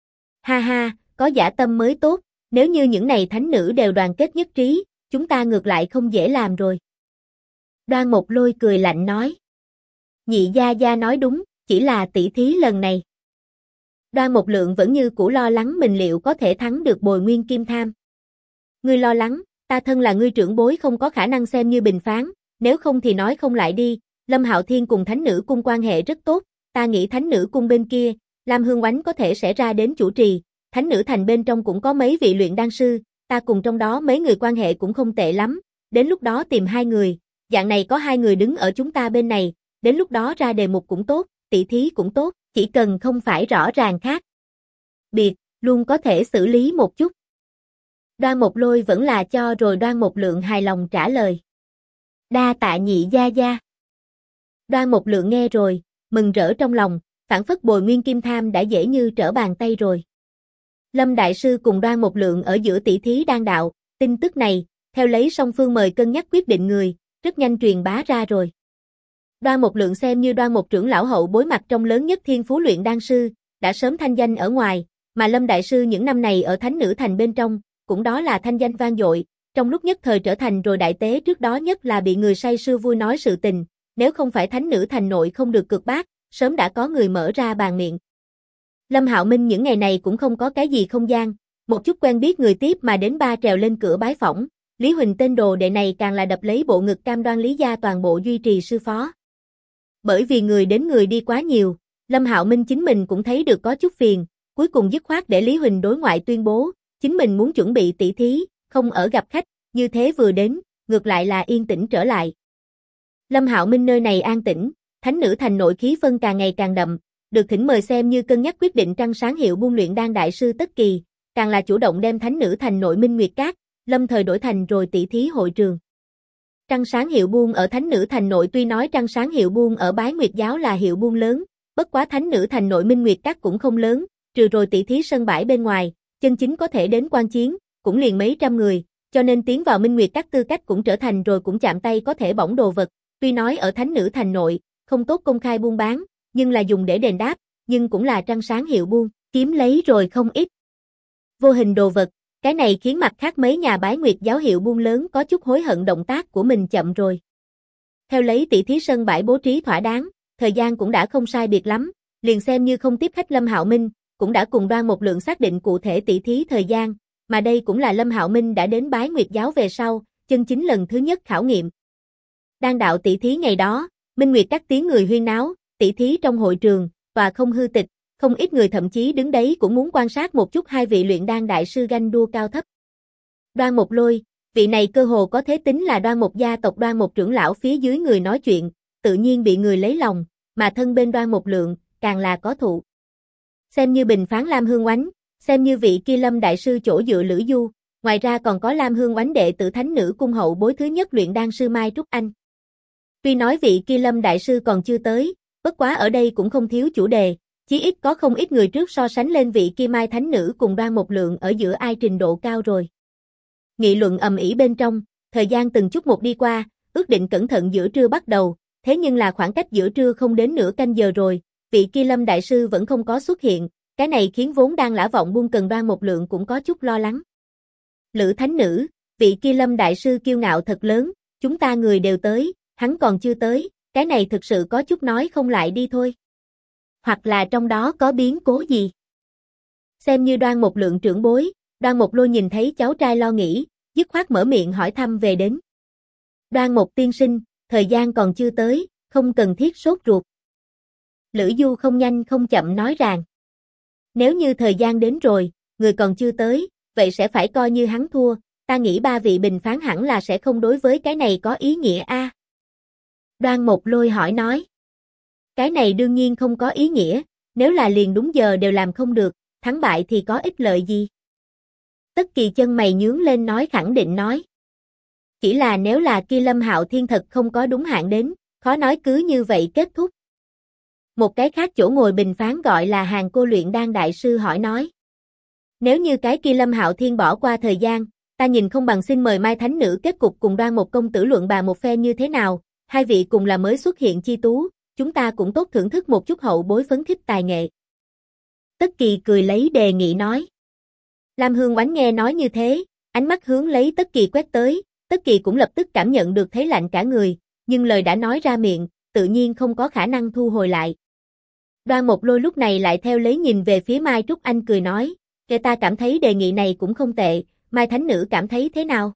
ha ha, có dã tâm mới tốt, nếu như những này thánh nữ đều đoàn kết nhất trí, chúng ta ngược lại không dễ làm rồi. Đoan Mục Lôi cười lạnh nói, nhị gia gia nói đúng, chỉ là tỷ thí lần này. Đoan Mục Lượng vẫn như cũ lo lắng mình liệu có thể thắng được Bồi Nguyên Kim Tham. Ngươi lo lắng, ta thân là ngươi trưởng bối không có khả năng xem như bình phán, nếu không thì nói không lại đi, Lâm Hạo Thiên cùng thánh nữ cung quan hệ rất tốt, ta nghĩ thánh nữ cung bên kia, Lam Hương Oánh có thể sẽ ra đến chủ trì, thánh nữ thành bên trong cũng có mấy vị luyện đan sư, ta cùng trong đó mấy người quan hệ cũng không tệ lắm, đến lúc đó tìm 2 người, dạng này có 2 người đứng ở chúng ta bên này, đến lúc đó ra đề mục cũng tốt, tỷ thí cũng tốt, chỉ cần không phải rõ ràng khác biệt, luôn có thể xử lý một chút. Đoan Mục Lôi vẫn là cho rồi Đoan Mục Lượng hài lòng trả lời. Đa tạ nhị gia gia. Đoan Mục Lượng nghe rồi, mừng rỡ trong lòng, phảng phất Bồi Nguyên Kim Tham đã dễ như trở bàn tay rồi. Lâm Đại Sư cùng Đoan Mục Lượng ở giữa tỷ thí đan đạo, tin tức này, theo lấy song phương mời cân nhắc quyết định người, rất nhanh truyền bá ra rồi. Đoan Mục Lượng xem như Đoan Mục trưởng lão hậu bối mặt trong lớn nhất thiên phú luyện đan sư, đã sớm thanh danh ở ngoài, mà Lâm Đại Sư những năm này ở Thánh Nữ Thành bên trong, cũng đó là thanh danh vang dội, trong lúc nhất thời trở thành rồi đại tế trước đó nhất là bị người say sưa vui nói sự tình, nếu không phải Thánh Nữ Thành nội không được cược bác, sớm đã có người mở ra bàn miệng. Lâm Hạo Minh những ngày này cũng không có cái gì không gian, một chút quen biết người tiếp mà đến ba trèo lên cửa bái phỏng, Lý Huỳnh tên đồ đệ này càng là đập lấy bộ ngực cam đoan Lý gia toàn bộ duy trì sư phó. Bởi vì người đến người đi quá nhiều, Lâm Hạo Minh chính mình cũng thấy được có chút phiền, cuối cùng dứt khoát để Lý Huỳnh đối ngoại tuyên bố, chính mình muốn chuẩn bị tỷ thí, không ở gặp khách, như thế vừa đến, ngược lại là yên tĩnh trở lại. Lâm Hạo Minh nơi này an tĩnh, Thánh Nữ Thành nội khí phân càng ngày càng đậm, được thỉnh mời xem như cân nhắc quyết định trăng sáng hiệu buôn luyện đan đại sư Tất Kỳ, càng là chủ động đem Thánh Nữ Thành nội Minh Nguyệt Các, lâm thời đổi thành rồi tỷ thí hội trường. Trăng sáng hiệu buôn ở Thánh Nữ Thành nội tuy nói trăng sáng hiệu buôn ở Bái Nguyệt giáo là hiệu buôn lớn, bất quá Thánh Nữ Thành nội Minh Nguyệt Các cũng không lớn, trừ rồi tỷ thí sân bãi bên ngoài, chân chính có thể đến quan chiến, cũng liền mấy trăm người, cho nên tiến vào Minh Nguyệt Các tư cách cũng trở thành rồi cũng chạm tay có thể bỏng đồ vật, tuy nói ở Thánh Nữ Thành nội, không tốt công khai buôn bán, nhưng là dùng để đền đáp, nhưng cũng là trăng sáng hiệu buôn, kiếm lấy rồi không ít. Vô hình đồ vật, cái này khiến mặt khác mấy nhà Bái Nguyệt giáo hiệu buôn lớn có chút hối hận động tác của mình chậm rồi. Theo lấy tỷ thí sân bãi bố trí thỏa đáng, thời gian cũng đã không sai biệt lắm, liền xem như không tiếp khách Lâm Hạo Minh, cũng đã cùng Đoan Mục Lượng xác định cụ thể tỷ thí thời gian, mà đây cũng là Lâm Hạo Minh đã đến Bái Nguyệt giáo về sau, chân chính lần thứ nhất khảo nghiệm. Đan đạo tỷ thí ngày đó, Minh Nguyệt các tiếng người huyên náo, tỷ thí trong hội trường, tòa không hư tịch, không ít người thậm chí đứng đấy cũng muốn quan sát một chút hai vị luyện đan đại sư ganh đua cao thấp. Đoan Mục Lôi, vị này cơ hồ có thế tính là Đoan Mục gia tộc Đoan Mục trưởng lão phía dưới người nói chuyện, tự nhiên bị người lấy lòng, mà thân bên Đoan Mục Lượng, càng là có thụ. Xem như bình phán Lam Hương Oánh, xem như vị kia Lâm đại sư chỗ dựa Lữ Du, ngoài ra còn có Lam Hương Oánh đệ tử Thánh Nữ cung hậu bối thứ nhất luyện đan sư Mai Trúc Anh. Tuy nói vị kia Lâm đại sư còn chưa tới, bất quá ở đây cũng không thiếu chủ đề, chí ít có không ít người trước so sánh lên vị kia Mai Thánh Nữ cùng Đoan Mục Lượng ở giữa ai trình độ cao rồi. Nghị luận ầm ĩ bên trong, thời gian từng chút một đi qua, ước định cẩn thận giữa trưa bắt đầu, thế nhưng là khoảng cách giữa trưa không đến nửa canh giờ rồi, vị kia Lâm đại sư vẫn không có xuất hiện, cái này khiến vốn đang lã vọng buôn cần Đoan Mục Lượng cũng có chút lo lắng. Lữ Thánh Nữ, vị kia Lâm đại sư kiêu ngạo thật lớn, chúng ta người đều tới, hắn còn chưa tới, cái này thực sự có chút nói không lại đi thôi. Hoặc là trong đó có biến cố gì. Xem như Đoan Mục Lượng trưởng bối, Đoan Mục Lôi nhìn thấy cháu trai lo nghĩ, dứt khoát mở miệng hỏi thăm về đến. Đoan Mục tiên sinh, thời gian còn chưa tới, không cần thiết sốt ruột. Lữ Du không nhanh không chậm nói rằng, nếu như thời gian đến rồi, người còn chưa tới, vậy sẽ phải coi như hắn thua, ta nghĩ ba vị bình phán hẳn là sẽ không đối với cái này có ý nghĩa a. Đoan Mục Lôi hỏi nói. Cái này đương nhiên không có ý nghĩa, nếu là liền đúng giờ đều làm không được, thắng bại thì có ích lợi gì. Tất Kỳ chân mày nhướng lên nói khẳng định nói. Chỉ là nếu là kia Lâm Hạo Thiên thật không có đúng hạn đến, khó nói cứ như vậy kết thúc. Một cái khác chỗ ngồi bình phán gọi là Hàng Cô luyện đan đại sư hỏi nói. Nếu như cái kia Lâm Hạo Thiên bỏ qua thời gian, ta nhìn không bằng xin mời Mai Thánh Nữ kết cục cùng Đoan một công tử luận bàn một phe như thế nào, hai vị cùng là mới xuất hiện chi tú, chúng ta cũng tốt thưởng thức một chút hậu bối phấn khích tài nghệ. Tất Kỳ cười lấy đề nghị nói. Lam Hương Oánh nghe nói như thế, ánh mắt hướng lấy Tất Kỳ quét tới, Tất Kỳ cũng lập tức cảm nhận được thấy lạnh cả người, nhưng lời đã nói ra miệng, tự nhiên không có khả năng thu hồi lại. Đoan Mộc Lôi lúc này lại theo lấy nhìn về phía Mai Trúc Anh cười nói, kể ta cảm thấy đề nghị này cũng không tệ, Mai Thánh Nữ cảm thấy thế nào?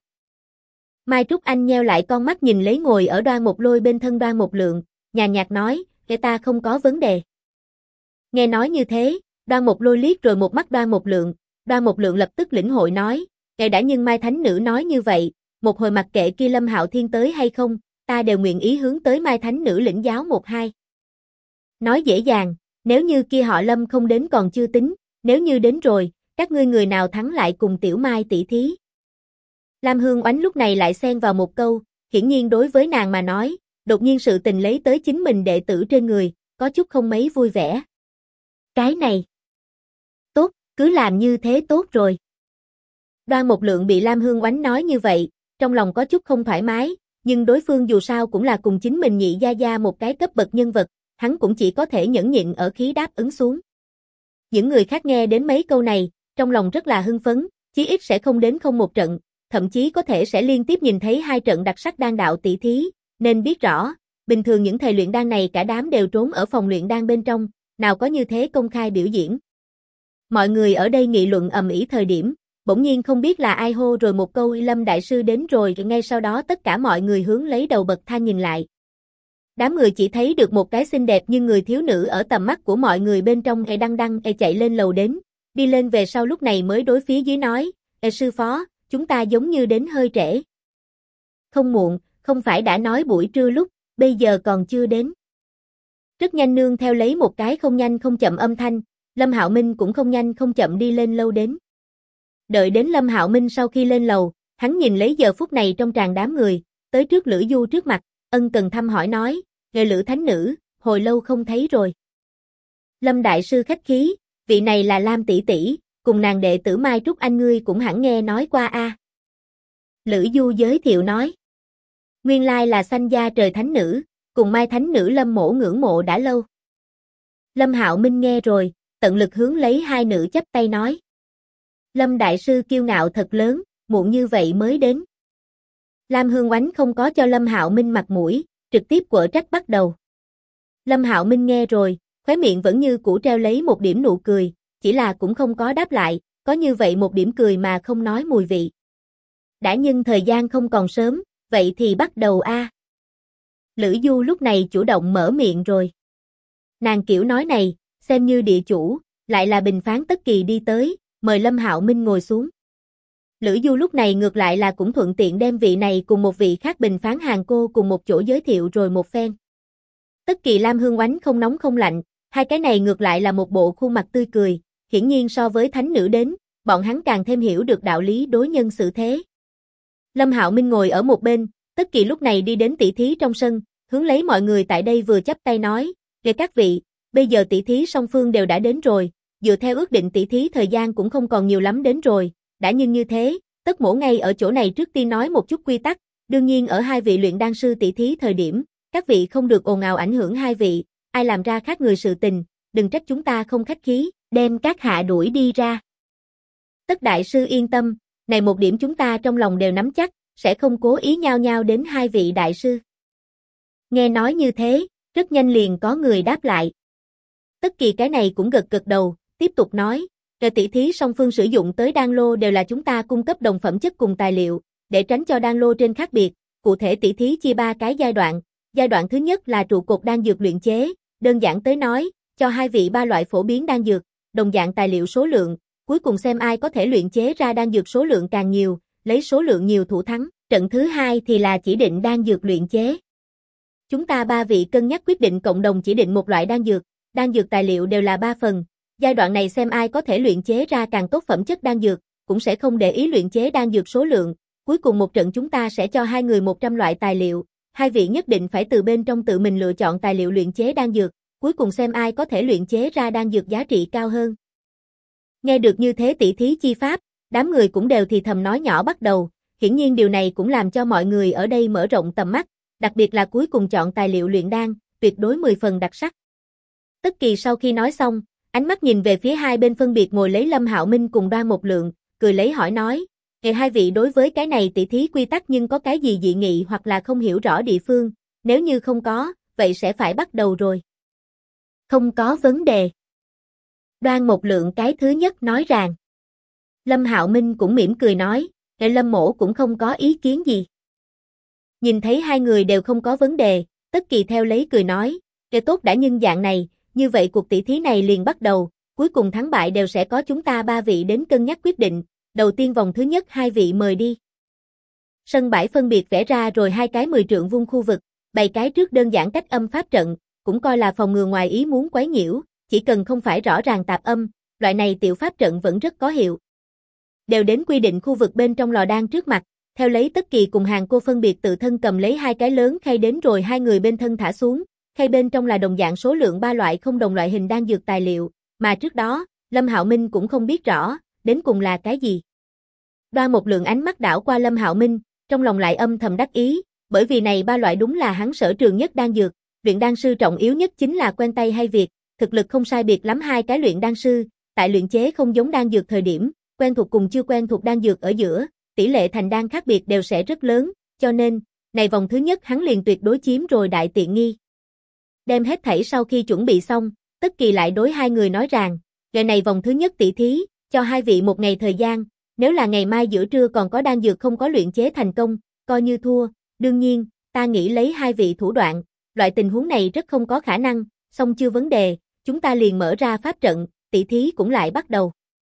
Mai Trúc Anh nheo lại con mắt nhìn lấy ngồi ở Đoan Mộc Lôi bên thân Đoan Mộc Lượng, nhàn nhạt nói, kể ta không có vấn đề. Nghe nói như thế, Đoan Mộc Lôi liếc rồi một mắt Đoan Mộc Lượng lập tức lĩnh hội nói, kể đã nhưng Mai Thánh Nữ nói như vậy, một hồi mặc kệ kia Lâm Hạo Thiên tới hay không, ta đều nguyện ý hướng tới Mai Thánh Nữ lĩnh giáo một hai. Nói dễ dàng, nếu như kia họ Lâm không đến còn chưa tính, nếu như đến rồi, các ngươi người nào thắng lại cùng Tiểu Mai tỷ thí. Lam Hương Oánh lúc này lại xen vào một câu, hiển nhiên đối với nàng mà nói, đột nhiên sự tình lấy tới chính mình đệ tử trên người, có chút không mấy vui vẻ. Cái này. Tốt, cứ làm như thế tốt rồi. Đoan Mộc Lượng bị Lam Hương Oánh nói như vậy, trong lòng có chút không thoải mái, nhưng đối phương dù sao cũng là cùng chính mình nhị gia gia một cái cấp bậc nhân vật, hắn cũng chỉ có thể nhẫn nhịn ở khí đáp ứng xuống. Những người khác nghe đến mấy câu này, trong lòng rất là hưng phấn, chí ít sẽ không đến không một trận, thậm chí có thể sẽ liên tiếp nhìn thấy hai trận đặc sắc đan đạo tỷ thí, nên biết rõ, bình thường những thầy luyện đan này cả đám đều trốn ở phòng luyện đan bên trong, nào có như thế công khai biểu diễn. Mọi người ở đây nghị luận ầm ĩ thời điểm, bỗng nhiên không biết là ai hô rồi một câu Lâm đại sư đến rồi, ngay sau đó tất cả mọi người hướng lấy đầu bậc thang nhìn lại. Đám người chỉ thấy được một cái xinh đẹp như người thiếu nữ ở tầm mắt của mọi người bên trong đăng chạy lên lầu đến, đi lên về sau lúc này mới đối phía dưới nói, sư phó, chúng ta giống như đến hơi trễ. Không muộn, không phải đã nói buổi trưa lúc, bây giờ còn chưa đến. Rất nhanh nương theo lấy một cái không nhanh không chậm âm thanh, Lâm Hạo Minh cũng không nhanh không chậm đi lên lâu đến. Đợi đến Lâm Hạo Minh sau khi lên lầu, hắn nhìn lấy giờ phút này trong tràn đám người, tới trước Lữ Du trước mặt, ân cần thăm hỏi nói, "Ngài Lữ Thánh Nữ, hồi lâu không thấy rồi." Lâm đại sư khách khí, vị này là Lam tỷ tỷ, cùng nàng đệ tử Mai Trúc Anh ngươi cũng hẳn nghe nói qua a. Lữ Du giới thiệu nói. Nguyên lai là Sanh gia trời thánh nữ, cùng Mai Thánh Nữ Lâm mỗ ngưỡng mộ đã lâu. Lâm Hạo Minh nghe rồi, tận lực hướng lấy hai nữ chắp tay nói. Lâm đại sư kiêu ngạo thật lớn, muộn như vậy mới đến. Lam Hương Oánh không có cho Lâm Hạo Minh mặt mũi, trực tiếp quở trách bắt đầu. Lâm Hạo Minh nghe rồi, khóe miệng vẫn như cũ treo lấy một điểm nụ cười, chỉ là cũng không có đáp lại, có như vậy một điểm cười mà không nói mùi vị. Đã nhưng thời gian không còn sớm, vậy thì bắt đầu a. Lữ Du lúc này chủ động mở miệng rồi. Nàng kiểu nói này, xem như địa chủ, lại là bình phán Tất Kỳ đi tới, mời Lâm Hạo Minh ngồi xuống. Lữ Du lúc này ngược lại là cũng thuận tiện đem vị này cùng một vị khác bình phán Hàng cô cùng một chỗ giới thiệu rồi một phen. Tất Kỳ Lam Hương Oánh không nóng không lạnh, hai cái này ngược lại là một bộ khuôn mặt tươi cười, hiển nhiên so với thánh nữ đến, bọn hắn càng thêm hiểu được đạo lý đối nhân xử thế. Lâm Hạo Minh ngồi ở một bên, Tất Kỳ lúc này đi đến tỷ thí trong sân, hướng lấy mọi người tại đây vừa chắp tay nói, "Kìa các vị, bây giờ tỷ thí song phương đều đã đến rồi, dựa theo ước định tỷ thí thời gian cũng không còn nhiều lắm đến rồi, đã nhưng như thế, Tất mỗ ngay ở chỗ này trước tiên nói một chút quy tắc, đương nhiên ở hai vị luyện đan sư tỷ thí thời điểm, các vị không được ồn ào ảnh hưởng hai vị, ai làm ra khác người sự tình, đừng trách chúng ta không khách khí, đem các hạ đuổi đi ra." Tất đại sư yên tâm, này một điểm chúng ta trong lòng đều nắm chắc, sẽ không cố ý nhao nhao đến hai vị đại sư. Nghe nói như thế, rất nhanh liền có người đáp lại. Tất Kỳ cái này cũng gật gật đầu, tiếp tục nói, "Rồi tỷ thí song phương sử dụng tới đan lô đều là chúng ta cung cấp đồng phẩm chất cùng tài liệu, để tránh cho đan lô trên khác biệt, cụ thể tỷ thí chia 3 cái giai đoạn thứ nhất là trụ cột đan dược luyện chế, đơn giản tới nói, cho hai vị 3 loại phổ biến đan dược, đồng dạng tài liệu số lượng, cuối cùng xem ai có thể luyện chế ra đan dược số lượng càng nhiều, lấy số lượng nhiều thủ thắng, trận thứ hai thì là chỉ định đan dược luyện chế. Chúng ta ba vị cân nhắc quyết định cộng đồng chỉ định một loại đan dược tài liệu đều là 3 phần, giai đoạn này xem ai có thể luyện chế ra càng tốt phẩm chất đan dược, cũng sẽ không để ý luyện chế đan dược số lượng, cuối cùng một trận chúng ta sẽ cho hai người 100 loại tài liệu, hai vị nhất định phải từ bên trong tự mình lựa chọn tài liệu luyện chế đan dược, cuối cùng xem ai có thể luyện chế ra đan dược giá trị cao hơn. Nghe được như thế tỷ thí chi pháp, đám người cũng đều thì thầm nói nhỏ bắt đầu, hiển nhiên điều này cũng làm cho mọi người ở đây mở rộng tầm mắt, đặc biệt là cuối cùng chọn tài liệu luyện đan, tuyệt đối 10 phần đặc sắc. Tất Kỳ sau khi nói xong, ánh mắt nhìn về phía hai bên phân biệt ngồi lấy Lâm Hạo Minh cùng Đoan Mộc Lượng, cười lấy hỏi nói, hai vị đối với cái này tỷ thí quy tắc nhưng có cái gì dị nghị hoặc là không hiểu rõ địa phương, nếu như không có, vậy sẽ phải bắt đầu rồi. Không có vấn đề. Đoan Mộc Lượng cái thứ nhất nói rằng. Lâm Hạo Minh cũng mỉm cười nói, Lâm mỗ cũng không có ý kiến gì. Nhìn thấy hai người đều không có vấn đề, Tất Kỳ theo lấy cười nói, tốt đã nhưng dạng này, như vậy cuộc tỷ thí này liền bắt đầu, cuối cùng thắng bại đều sẽ có chúng ta ba vị đến cân nhắc quyết định, đầu tiên vòng thứ nhất hai vị mời đi. Sân bãi phân biệt vẽ ra rồi hai cái 10 trượng vuông khu vực, bày cái trước đơn giản cách âm pháp trận, cũng coi là phòng ngừa ngoài ý muốn quấy nhiễu, chỉ cần không phải rõ ràng tạp âm, loại này tiểu pháp trận vẫn rất có hiệu. Đều đến quy định khu vực bên trong lò đan trước mặt, theo lấy Tất Kỳ cùng Hàng Cô phân biệt tự thân cầm lấy hai cái lớn khay đến rồi hai người bên thân thả xuống, khay bên trong là đồng dạng số lượng 3 loại không đồng loại hình đan dược tài liệu, mà trước đó, Lâm Hạo Minh cũng không biết rõ, đến cùng là cái gì. Đoan Mộc Lượng ánh mắt đảo qua Lâm Hạo Minh, trong lòng lại âm thầm đắc ý, bởi vì này 3 loại đúng là hắn sở trường nhất đan dược, luyện đan sư trọng yếu nhất chính là quen tay hay việc, thực lực không sai biệt lắm hai cái luyện đan sư, tại luyện chế không giống đan dược thời điểm, quen thuộc cùng chưa quen thuộc đan dược ở giữa, tỷ lệ thành đan khác biệt đều sẽ rất lớn, cho nên, này vòng thứ nhất hắn liền tuyệt đối chiếm rồi đại tiện nghi. Đem hết thảy sau khi chuẩn bị xong, Tất Kỳ lại đối hai người nói rằng, ngày này vòng thứ nhất tỷ thí, cho hai vị một ngày thời gian, nếu là ngày mai giữa trưa còn có đan dược không có luyện chế thành công, coi như thua, đương nhiên, ta nghĩ lấy hai vị thủ đoạn, loại tình huống này rất không có khả năng, xong chưa vấn đề, chúng ta liền mở ra pháp trận, tỷ thí cũng lại bắt đầu.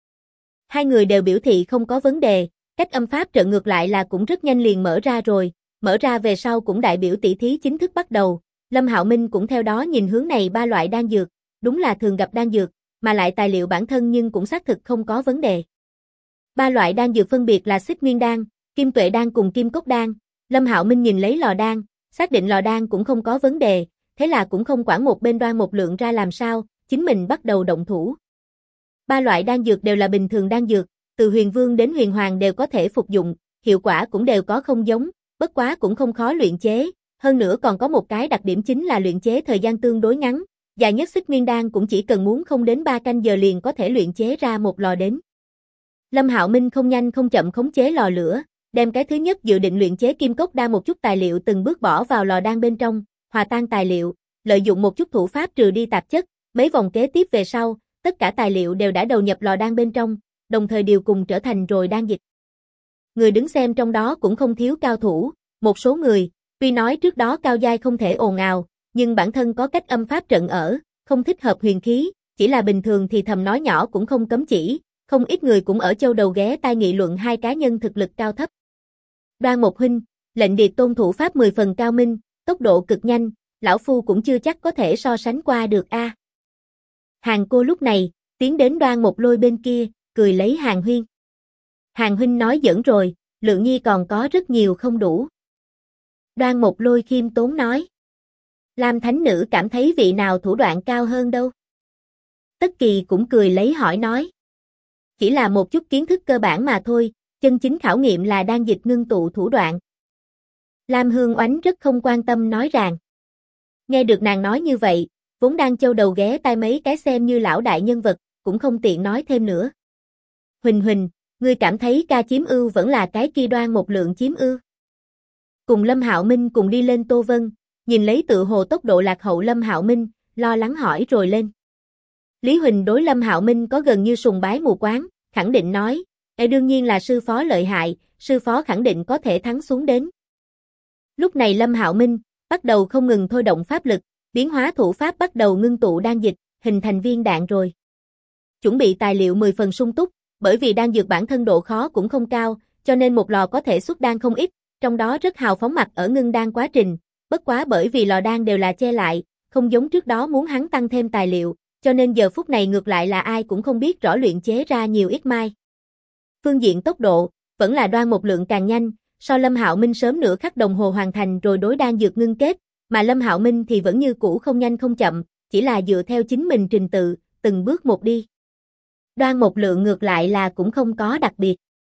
Hai người đều biểu thị không có vấn đề, cách âm pháp trận ngược lại là cũng rất nhanh liền mở ra rồi, mở ra về sau cũng đại biểu tỷ thí chính thức bắt đầu. Lâm Hạo Minh cũng theo đó nhìn hướng này 3 loại đan dược, đúng là thường gặp đan dược, mà lại tài liệu bản thân nhưng cũng xác thực không có vấn đề. 3 loại đan dược phân biệt là Xích Nguyên đan, Kim Tuệ đan cùng Kim Cốt đan. Lâm Hạo Minh nhìn lấy lò đan, xác định lò đan cũng không có vấn đề, thế là cũng không quản một bên Đoan Mộc Lượng ra làm sao, chính mình bắt đầu động thủ. 3 loại đan dược đều là bình thường đan dược, từ Huyền Vương đến Huyền Hoàng đều có thể phục dụng, hiệu quả cũng đều có không giống, bất quá cũng không khó luyện chế. Hơn nữa còn có một cái đặc điểm chính là luyện chế thời gian tương đối ngắn, dài nhất Xích Nguyên đan cũng chỉ cần muốn không đến 3 canh giờ liền có thể luyện chế ra một lò đến. Lâm Hạo Minh không nhanh không chậm khống chế lò lửa, đem cái thứ nhất dự định luyện chế Kim Cốt đan một chút tài liệu từng bước bỏ vào lò đan bên trong, hòa tan tài liệu, lợi dụng một chút thủ pháp trừ đi tạp chất, mấy vòng kế tiếp về sau, tất cả tài liệu đều đã đầu nhập lò đan bên trong, đồng thời điều cùng trở thành rồi đan dịch. Người đứng xem trong đó cũng không thiếu cao thủ, một số người tuy nói trước đó cao giai không thể ồn ào, nhưng bản thân có cách âm pháp trận ở, không thích hợp huyền khí, chỉ là bình thường thì thầm nói nhỏ cũng không cấm chỉ, không ít người cũng ở châu đầu ghé tai nghị luận hai cá nhân thực lực cao thấp. Đoan Mộc huynh, lệnh Điệt tôn thủ pháp 10 phần cao minh, tốc độ cực nhanh, lão phu cũng chưa chắc có thể so sánh qua được a. Hàng Cô lúc này, tiến đến Đoan Mộc Lôi bên kia, cười lấy Hàng huynh. Hàng huynh nói giỡn rồi, Lượng Nhi còn có rất nhiều không đủ. Đoan Mộc Lôi khiêm tốn nói. Lam thánh nữ cảm thấy vị nào thủ đoạn cao hơn đâu. Tất Kỳ cũng cười lấy hỏi nói. Chỉ là một chút kiến thức cơ bản mà thôi, chân chính khảo nghiệm là đan dịch ngưng tụ thủ đoạn. Lam Hương Oánh rất không quan tâm nói rằng. Nghe được nàng nói như vậy, vốn đang châu đầu ghé tai mấy cái xem như lão đại nhân vật, cũng không tiện nói thêm nữa. Huỳnh Huỳnh, ngươi cảm thấy ca chiếm ưu vẫn là cái kia Đoan Mộc Lượng chiếm ưu? Cùng Lâm Hạo Minh cùng đi lên Tô Vân, nhìn lấy tự hồ tốc độ lạc hậu Lâm Hạo Minh, lo lắng hỏi rồi lên. Lý Huỳnh đối Lâm Hạo Minh có gần như sùng bái mù quáng, khẳng định nói, đương nhiên là sư phó lợi hại, sư phó khẳng định có thể thắng xuống đến. Lúc này Lâm Hạo Minh, bắt đầu không ngừng thôi động pháp lực, biến hóa thủ pháp bắt đầu ngưng tụ đan dịch, hình thành viên đạn rồi. Chuẩn bị tài liệu 10 phần sung túc, bởi vì đan dược bản thân độ khó cũng không cao, cho nên một lò có thể xuất đan không ít, trong đó rất hào phóng mặt ở ngưng đan quá trình, bất quá bởi vì lò đan đều là che lại, không giống trước đó muốn hắn tăng thêm tài liệu, cho nên giờ phút này ngược lại là ai cũng không biết rõ luyện chế ra nhiều ít mai. Phương diện tốc độ, vẫn là Đoan Mục Lượng càng nhanh, so Lâm Hạo Minh sớm nửa khắc đồng hồ hoàn thành rồi đối đan dược ngưng kết, mà Lâm Hạo Minh thì vẫn như cũ không nhanh không chậm, chỉ là dựa theo chính mình trình tự, từng bước một đi. Đoan Mục Lượng ngược lại là cũng không có đặc biệt.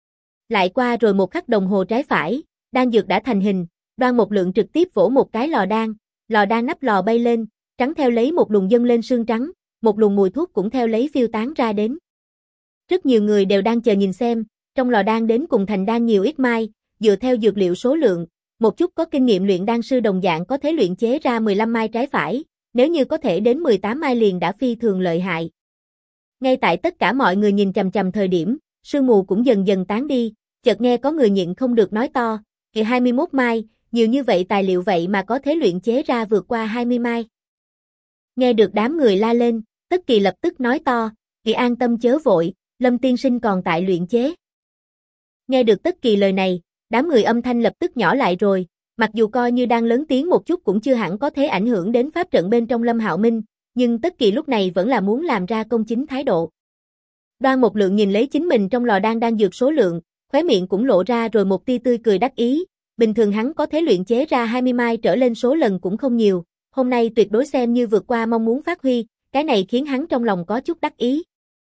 Lại qua rồi một khắc đồng hồ trái phải, đan dược đã thành hình, Đoan Mục Lượng trực tiếp vỗ một cái lò đan nắp lò bay lên, trắng theo lấy một luồng dâng lên sương trắng, một luồng mùi thuốc cũng theo lấy phiêu tán ra đến. Rất nhiều người đều đang chờ nhìn xem, trong lò đan đến cùng thành đan nhiều ít mai, dựa theo dược liệu số lượng, một chút có kinh nghiệm luyện đan sư đồng dạng có thể luyện chế ra 15 mai trái phải, nếu như có thể đến 18 mai liền đã phi thường lợi hại. Ngay tại tất cả mọi người nhìn chằm chằm thời điểm, sương mù cũng dần dần tán đi, chợt nghe có người nhịn không được nói to, kìa 21 mai, nhiều như vậy tài liệu vậy mà có thể luyện chế ra vượt qua 20 mai. Nghe được đám người la lên, Tất Kỳ lập tức nói to, kìa an tâm chớ vội, Lâm tiên sinh còn tại luyện chế. Nghe được Tất Kỳ lời này, đám người âm thanh lập tức nhỏ lại rồi, mặc dù coi như đang lớn tiếng một chút cũng chưa hẳn có thể ảnh hưởng đến pháp trận bên trong Lâm Hạo Minh, nhưng Tất Kỳ lúc này vẫn là muốn làm ra công chính thái độ. Đoan Mục Lượng nhìn lấy chính mình trong lò đan dược số lượng, khóe miệng cũng lộ ra rồi một tia tươi cười đắc ý, bình thường hắn có thể luyện chế ra 20 mai trở lên số lần cũng không nhiều, hôm nay tuyệt đối xem như vượt qua mong muốn phát huy, cái này khiến hắn trong lòng có chút đắc ý.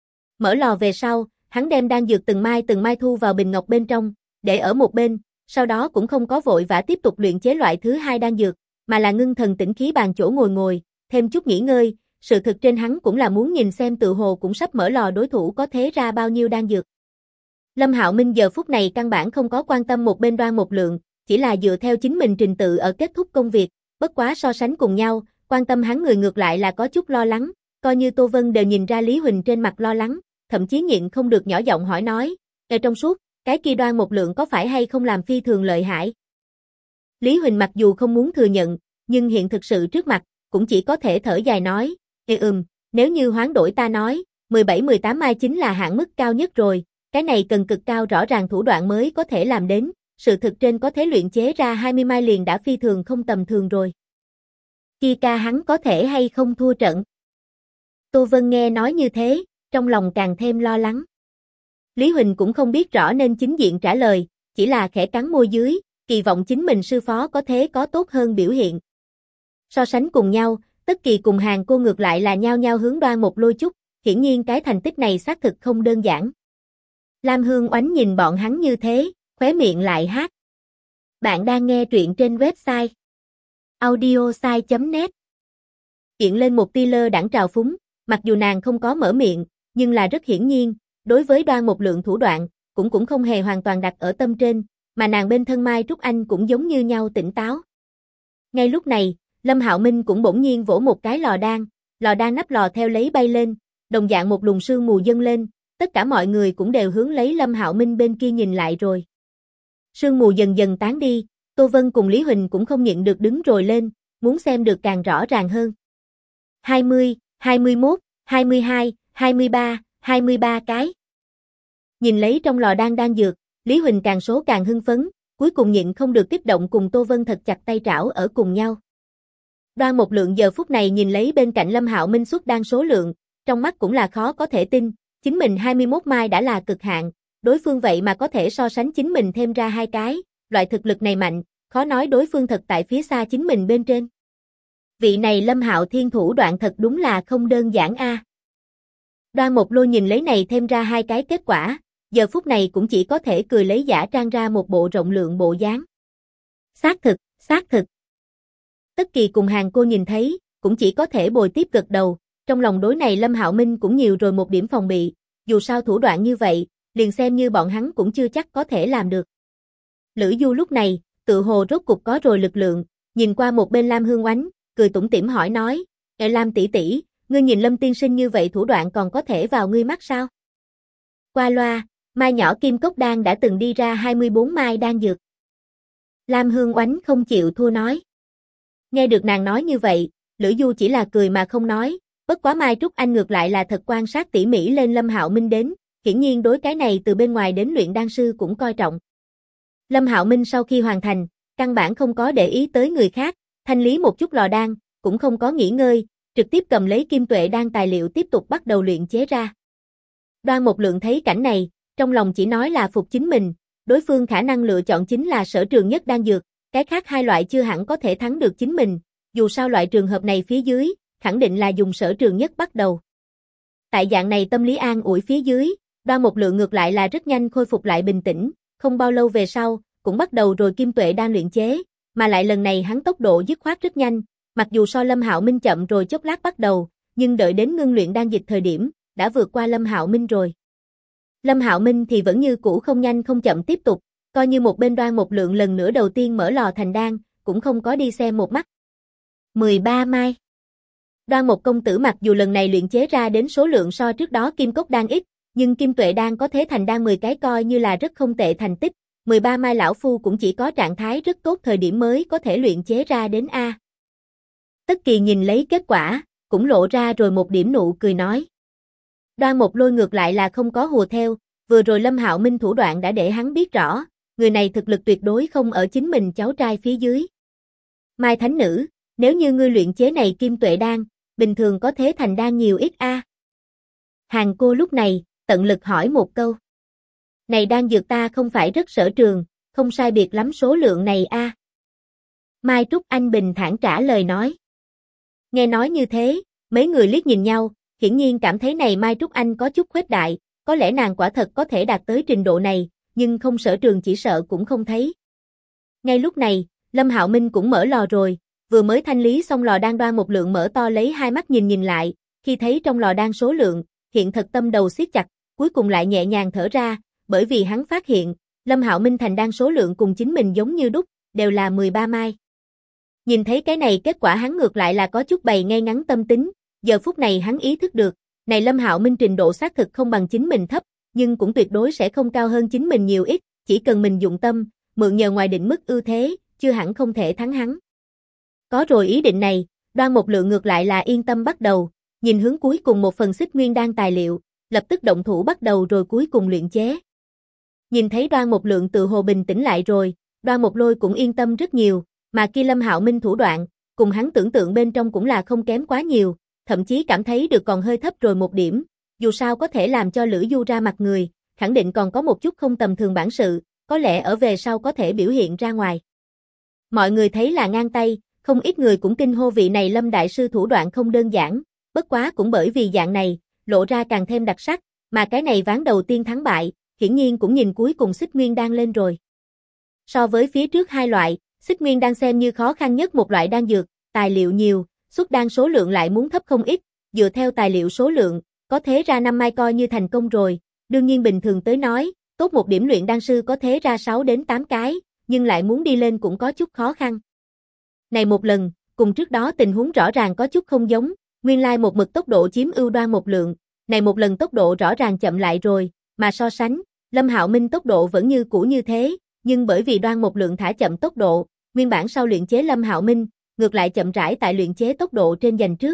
Mở lò về sau, hắn đem đan dược từng mai thu vào bình ngọc bên trong, để ở một bên, sau đó cũng không có vội vã tiếp tục luyện chế loại thứ hai đan dược, mà là ngưng thần tĩnh khí bàn chỗ ngồi, thêm chút nghỉ ngơi, sự thực trên hắn cũng là muốn nhìn xem tự hồ cũng sắp mở lò đối thủ có thế ra bao nhiêu đan dược. Lâm Hạo Minh giờ phút này căn bản không có quan tâm một bên Đoan Mục Lượng, chỉ là dựa theo chính mình trình tự ở kết thúc công việc, bất quá so sánh cùng nhau, quan tâm hắn người ngược lại là có chút lo lắng, coi như Tô Vân đều nhìn ra Lý Huỳnh trên mặt lo lắng, thậm chí nhịn không được nhỏ giọng hỏi nói, "Ở trong suốt, cái kia Đoan Mục Lượng có phải hay không làm phi thường lợi hại?" Lý Huỳnh mặc dù không muốn thừa nhận, nhưng hiện thực sự trước mặt, cũng chỉ có thể thở dài nói, nếu như hoán đổi ta nói, 17-18 mai chính là hạn mức cao nhất rồi, cái này cần cực cao rõ ràng thủ đoạn mới có thể làm đến, sự thực trên có thể luyện chế ra 20 mai liền đã phi thường không tầm thường rồi. Kia ca hắn có thể hay không thua trận? Tô Vân nghe nói như thế, trong lòng càng thêm lo lắng. Lý Huỳnh cũng không biết rõ nên chính diện trả lời, chỉ là khẽ cắn môi dưới, kỳ vọng chính mình sư phó có thế có tốt hơn biểu hiện. So sánh cùng nhau, Tất Kỳ cùng Hàng Cô ngược lại là nhao nhao hướng Đoan Mục Lôi chút, hiển nhiên cái thành tích này xác thực không đơn giản. Lam Hương Oánh nhìn bọn hắn như thế, khóe miệng lại hát. Bạn đang nghe truyện trên website audiosai.net. Hiện lên một tia lơ đãng trào phúng, mặc dù nàng không có mở miệng, nhưng là rất hiển nhiên, đối với Đoan Mục Lượng thủ đoạn, cũng không hề hoàn toàn đặt ở tâm trên, mà nàng bên thân Mai Trúc Anh cũng giống như nhau tỉnh táo. Ngay lúc này, Lâm Hạo Minh cũng bỗng nhiên vỗ một cái lò đan nắp lò theo lấy bay lên, đồng dạng một luồng sương mù dâng lên, tất cả mọi người cũng đều hướng lấy Lâm Hạo Minh bên kia nhìn lại rồi. Sương mù dần dần tán đi, Tô Vân cùng Lý Huỳnh cũng không nhịn được đứng rồi lên, muốn xem được càng rõ ràng hơn. 20, 21, 22, 23 cái. Nhìn lấy trong lò đan dược, Lý Huỳnh càng số càng hưng phấn, cuối cùng nhịn không được kích động cùng Tô Vân thật chặt tay trảo ở cùng nhau. Đoan Mục Lượng giờ phút này nhìn lấy bên cạnh Lâm Hạo Minh xuất đan số lượng, trong mắt cũng là khó có thể tin, chính mình 21 mai đã là cực hạn, đối phương vậy mà có thể so sánh chính mình thêm ra 2 cái, loại thực lực này mạnh, khó nói đối phương thật tại phía xa chính mình bên trên. Vị này Lâm Hạo Thiên thủ đoạn thật đúng là không đơn giản a. Đoan Mục Lôi nhìn lấy này thêm ra 2 cái kết quả, giờ phút này cũng chỉ có thể cười lấy giả trang ra một bộ rộng lượng bộ dáng. Xác thực. Tất Kỳ cùng Hàng Cô nhìn thấy, cũng chỉ có thể bồi tiếp gật đầu, trong lòng đối này Lâm Hạo Minh cũng nhiều rồi một điểm phòng bị, dù sao thủ đoạn như vậy, liền xem như bọn hắn cũng chưa chắc có thể làm được. Lữ Du lúc này, tự hồ rốt cục có rồi lực lượng, nhìn qua một bên Lam Hương Oánh, cười tủm tỉm hỏi nói, Lam tỷ tỷ, ngươi nhìn Lâm tiên sinh như vậy thủ đoạn còn có thể vào ngươi mắt sao? Qua loa, mai nhỏ kim cốc đan đã từng đi ra 24 mai đan dược. Lam Hương Oánh không chịu thua nói. Nghe được nàng nói như vậy, Lữ Du chỉ là cười mà không nói, bất quá Mai Trúc Anh ngược lại là thật quan sát tỉ mỉ lên Lâm Hạo Minh đến, hiển nhiên đối cái này từ bên ngoài đến luyện đan sư cũng coi trọng. Lâm Hạo Minh sau khi hoàn thành, căn bản không có để ý tới người khác, thanh lý một chút lò đan, cũng không có nghỉ ngơi, trực tiếp cầm lấy kim tuệ đan tài liệu tiếp tục bắt đầu luyện chế ra. Đoan Mục Lượng thấy cảnh này, trong lòng chỉ nói là phục chính mình, đối phương khả năng lựa chọn chính là sở trường nhất đan dược, cái khác hai loại chưa hẳn có thể thắng được chính mình, dù sao loại trường hợp này phía dưới, khẳng định là dùng sở trường nhất bắt đầu. Tại dạng này tâm lý an ủi phía dưới, Đoan Mục Lượng ngược lại là rất nhanh khôi phục lại bình tĩnh, không bao lâu về sau, cũng bắt đầu rồi kim tuệ đan luyện chế, mà lại lần này hắn tốc độ dứt khoát rất nhanh, mặc dù so Lâm Hạo Minh chậm rồi chốc lát bắt đầu, nhưng đợi đến ngưng luyện đan dịch thời điểm, đã vượt qua Lâm Hạo Minh rồi. Lâm Hạo Minh thì vẫn như cũ không nhanh không chậm tiếp tục, coi như một bên Đoan Mục Lượng lần nữa đầu tiên mở lò thành đan, cũng không có đi xem một mắt. 13 mai. Đoan Mục công tử mặc dù lần này luyện chế ra đến số lượng so trước đó kim cốc đan ít, nhưng kim tuệ đan có thế thành đan 10 cái coi như là rất không tệ thành tích, 13 mai lão phu cũng chỉ có trạng thái rất tốt thời điểm mới có thể luyện chế ra đến A. Tất Kỳ nhìn lấy kết quả, cũng lộ ra rồi một điểm nụ cười nói. Đoan Mục Lôi ngược lại là không có hùa theo, vừa rồi Lâm Hạo Minh thủ đoạn đã để hắn biết rõ, người này thực lực tuyệt đối không ở chính mình cháu trai phía dưới. Mai Thánh Nữ, nếu như ngươi luyện chế này kim tuệ đan, bình thường có thế thành đan nhiều ít A. Hàng cô lúc này, tận lực hỏi một câu. Này đan dược ta không phải rất sở trường, không sai biệt lắm số lượng này A. Mai Trúc Anh bình thản trả lời nói. Nghe nói như thế, mấy người liếc nhìn nhau, hiển nhiên cảm thấy này Mai Trúc Anh có chút khuếch đại, có lẽ nàng quả thật có thể đạt tới trình độ này, nhưng không sở trường chỉ sợ cũng không thấy. Ngay lúc này, Lâm Hạo Minh cũng mở lò rồi, vừa mới thanh lý xong lò đan. Đoan Mục Lượng mở to lấy hai mắt nhìn lại, khi thấy trong lò đan số lượng, hiện thật tâm đầu siết chặt, cuối cùng lại nhẹ nhàng thở ra, bởi vì hắn phát hiện, Lâm Hạo Minh thành đan số lượng cùng chính mình giống như đúc, đều là 13 mai. Nhìn thấy cái này kết quả hắn ngược lại là có chút bày ngay ngắn tâm tính, giờ phút này hắn ý thức được, này Lâm Hạo Minh trình độ xác thực không bằng chính mình thấp, nhưng cũng tuyệt đối sẽ không cao hơn chính mình nhiều ít, chỉ cần mình dụng tâm, mượn nhờ ngoài định mức ưu thế, chưa hẳn không thể thắng hắn. Có rồi ý định này, Đoan Mục Lượng ngược lại là yên tâm bắt đầu, nhìn hướng cuối cùng một phần xích nguyên đan tài liệu, lập tức động thủ bắt đầu rồi cuối cùng luyện chế. Nhìn thấy Đoan Mục Lượng tự hồ bình tĩnh lại rồi, Đoan Mục Lôi cũng yên tâm rất nhiều, mà kia Lâm Hạo Minh thủ đoạn, cùng hắn tưởng tượng bên trong cũng là không kém quá nhiều, thậm chí cảm thấy được còn hơi thấp rồi một điểm, dù sao có thể làm cho Lữ Du ra mặt người, khẳng định còn có một chút không tầm thường bản sự, có lẽ ở về sau có thể biểu hiện ra ngoài. Mọi người thấy là ngang tay, không ít người cũng kinh hô vị này Lâm đại sư thủ đoạn không đơn giản, bất quá cũng bởi vì dạng này, lộ ra càng thêm đặc sắc, mà cái này ván đầu tiên thắng bại, hiển nhiên cũng nhìn cuối cùng xích nguyên đan lên rồi. So với phía trước hai loại, xích nguyên đan xem như khó khăn nhất một loại đan dược, tài liệu nhiều, xuất đan số lượng lại muốn thấp không ít, dựa theo tài liệu số lượng, có thế ra 5 mai coi như thành công rồi, đương nhiên bình thường tới nói, tốt một điểm luyện đan sư có thế ra 6 đến 8 cái, nhưng lại muốn đi lên cũng có chút khó khăn. Này một lần, cùng trước đó tình huống rõ ràng có chút không giống, nguyên lai một mực tốc độ chiếm ưu Đoan Mục Lượng, này một lần tốc độ rõ ràng chậm lại rồi, mà so sánh, Lâm Hạo Minh tốc độ vẫn như cũ như thế, nhưng bởi vì Đoan Mục Lượng thả chậm tốc độ, nguyên bản sau luyện chế Lâm Hạo Minh, ngược lại chậm rãi tại luyện chế tốc độ trên giành trước.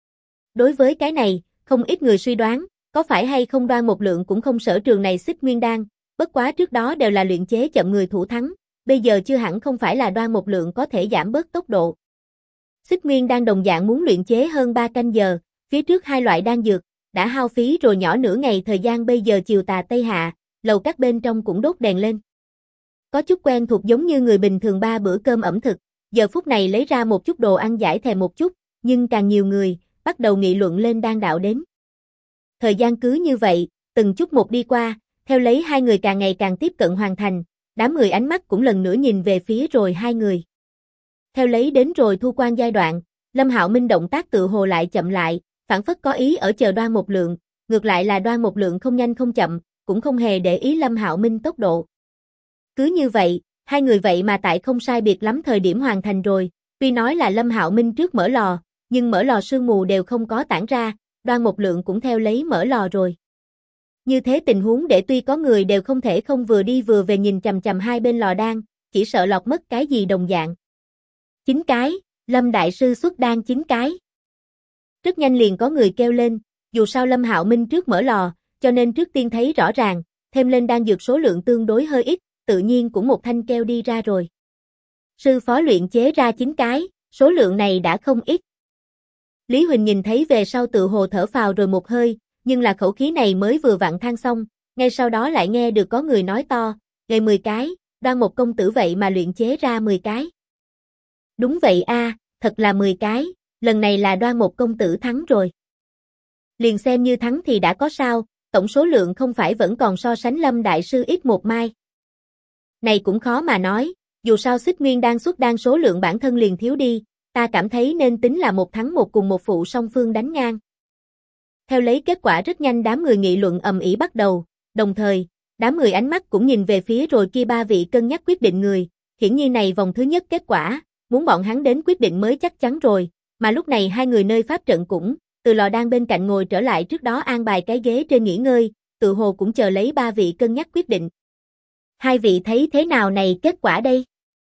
Đối với cái này, không ít người suy đoán, có phải hay không Đoan Mục Lượng cũng không sở trường này xích nguyên đan, bất quá trước đó đều là luyện chế chậm người thủ thắng, bây giờ chưa hẳn không phải là Đoan Mục Lượng có thể giảm bớt tốc độ. Xích nguyên đan đồng dạng muốn luyện chế hơn 3 canh giờ, phía trước hai loại đan dược, đã hao phí rồi nhỏ nửa ngày thời gian. Bây giờ chiều tà tây hạ, lầu các bên trong cũng đốt đèn lên. Có chút quen thuộc giống như người bình thường 3 bữa cơm ẩm thực, giờ phút này lấy ra một chút đồ ăn giải thèm một chút, nhưng càng nhiều người, bắt đầu nghị luận lên đan đạo đến. Thời gian cứ như vậy, từng chút một đi qua, theo lấy hai người càng ngày càng tiếp cận hoàn thành, đám người ánh mắt cũng lần nữa nhìn về phía rồi hai người. Theo lấy đến rồi thu quan giai đoạn, Lâm Hạo Minh động tác tự hồ lại chậm lại, phản phất có ý ở chờ Đoan Mục Lượng, ngược lại là Đoan Mục Lượng không nhanh không chậm, cũng không hề để ý Lâm Hạo Minh tốc độ. Cứ như vậy, hai người vậy mà tại không sai biệt lắm thời điểm hoàn thành rồi, tuy nói là Lâm Hạo Minh trước mở lò, nhưng mở lò sương mù đều không có tản ra, Đoan Mục Lượng cũng theo lấy mở lò rồi. Như thế tình huống để tuy có người đều không thể không vừa đi vừa về nhìn chằm chằm hai bên lò đan, chỉ sợ lọt mất cái gì đồng dạng. 9 cái, Lâm đại sư xuất đan 9 cái. Rất nhanh liền có người kêu lên, dù sao Lâm Hạo Minh trước mở lò, cho nên trước tiên thấy rõ ràng, thêm lên đan dược số lượng tương đối hơi ít, tự nhiên cũng một thanh kêu đi ra rồi. Sư phó luyện chế ra 9 cái, Số lượng này đã không ít. Lý Huỳnh nhìn thấy về sau tự hồ thở phào rồi một hơi, nhưng là khẩu khí này mới vừa vặn than xong, ngay sau đó lại nghe được có người nói to, ngày 10 cái, Đoan một công tử vậy mà luyện chế ra 10 cái. Đúng vậy a, thật là 10 cái, lần này là Đoan một công tử thắng rồi. Liền xem như thắng thì đã có sao, tổng số lượng không phải vẫn còn so sánh Lâm đại sư ít một mai. Này cũng khó mà nói, dù sao Xích Nguyên đan xuất đan số lượng bản thân liền thiếu đi, ta cảm thấy nên tính là một thắng một cùng một phụ song phương đánh ngang. Theo lấy kết quả rất nhanh đám người nghị luận ầm ĩ bắt đầu, đồng thời, đám người ánh mắt cũng nhìn về phía rồi kia ba vị cân nhắc quyết định người, hiển nhiên này vòng thứ nhất kết quả, muốn bọn hắn đến quyết định mới chắc chắn rồi, mà lúc này hai người nơi pháp trận cũng, Từ Lò đang bên cạnh ngồi trở lại trước đó an bài cái ghế trên nghỉ ngơi, tự hồ cũng chờ lấy ba vị cân nhắc quyết định. Hai vị thấy thế nào này kết quả đây?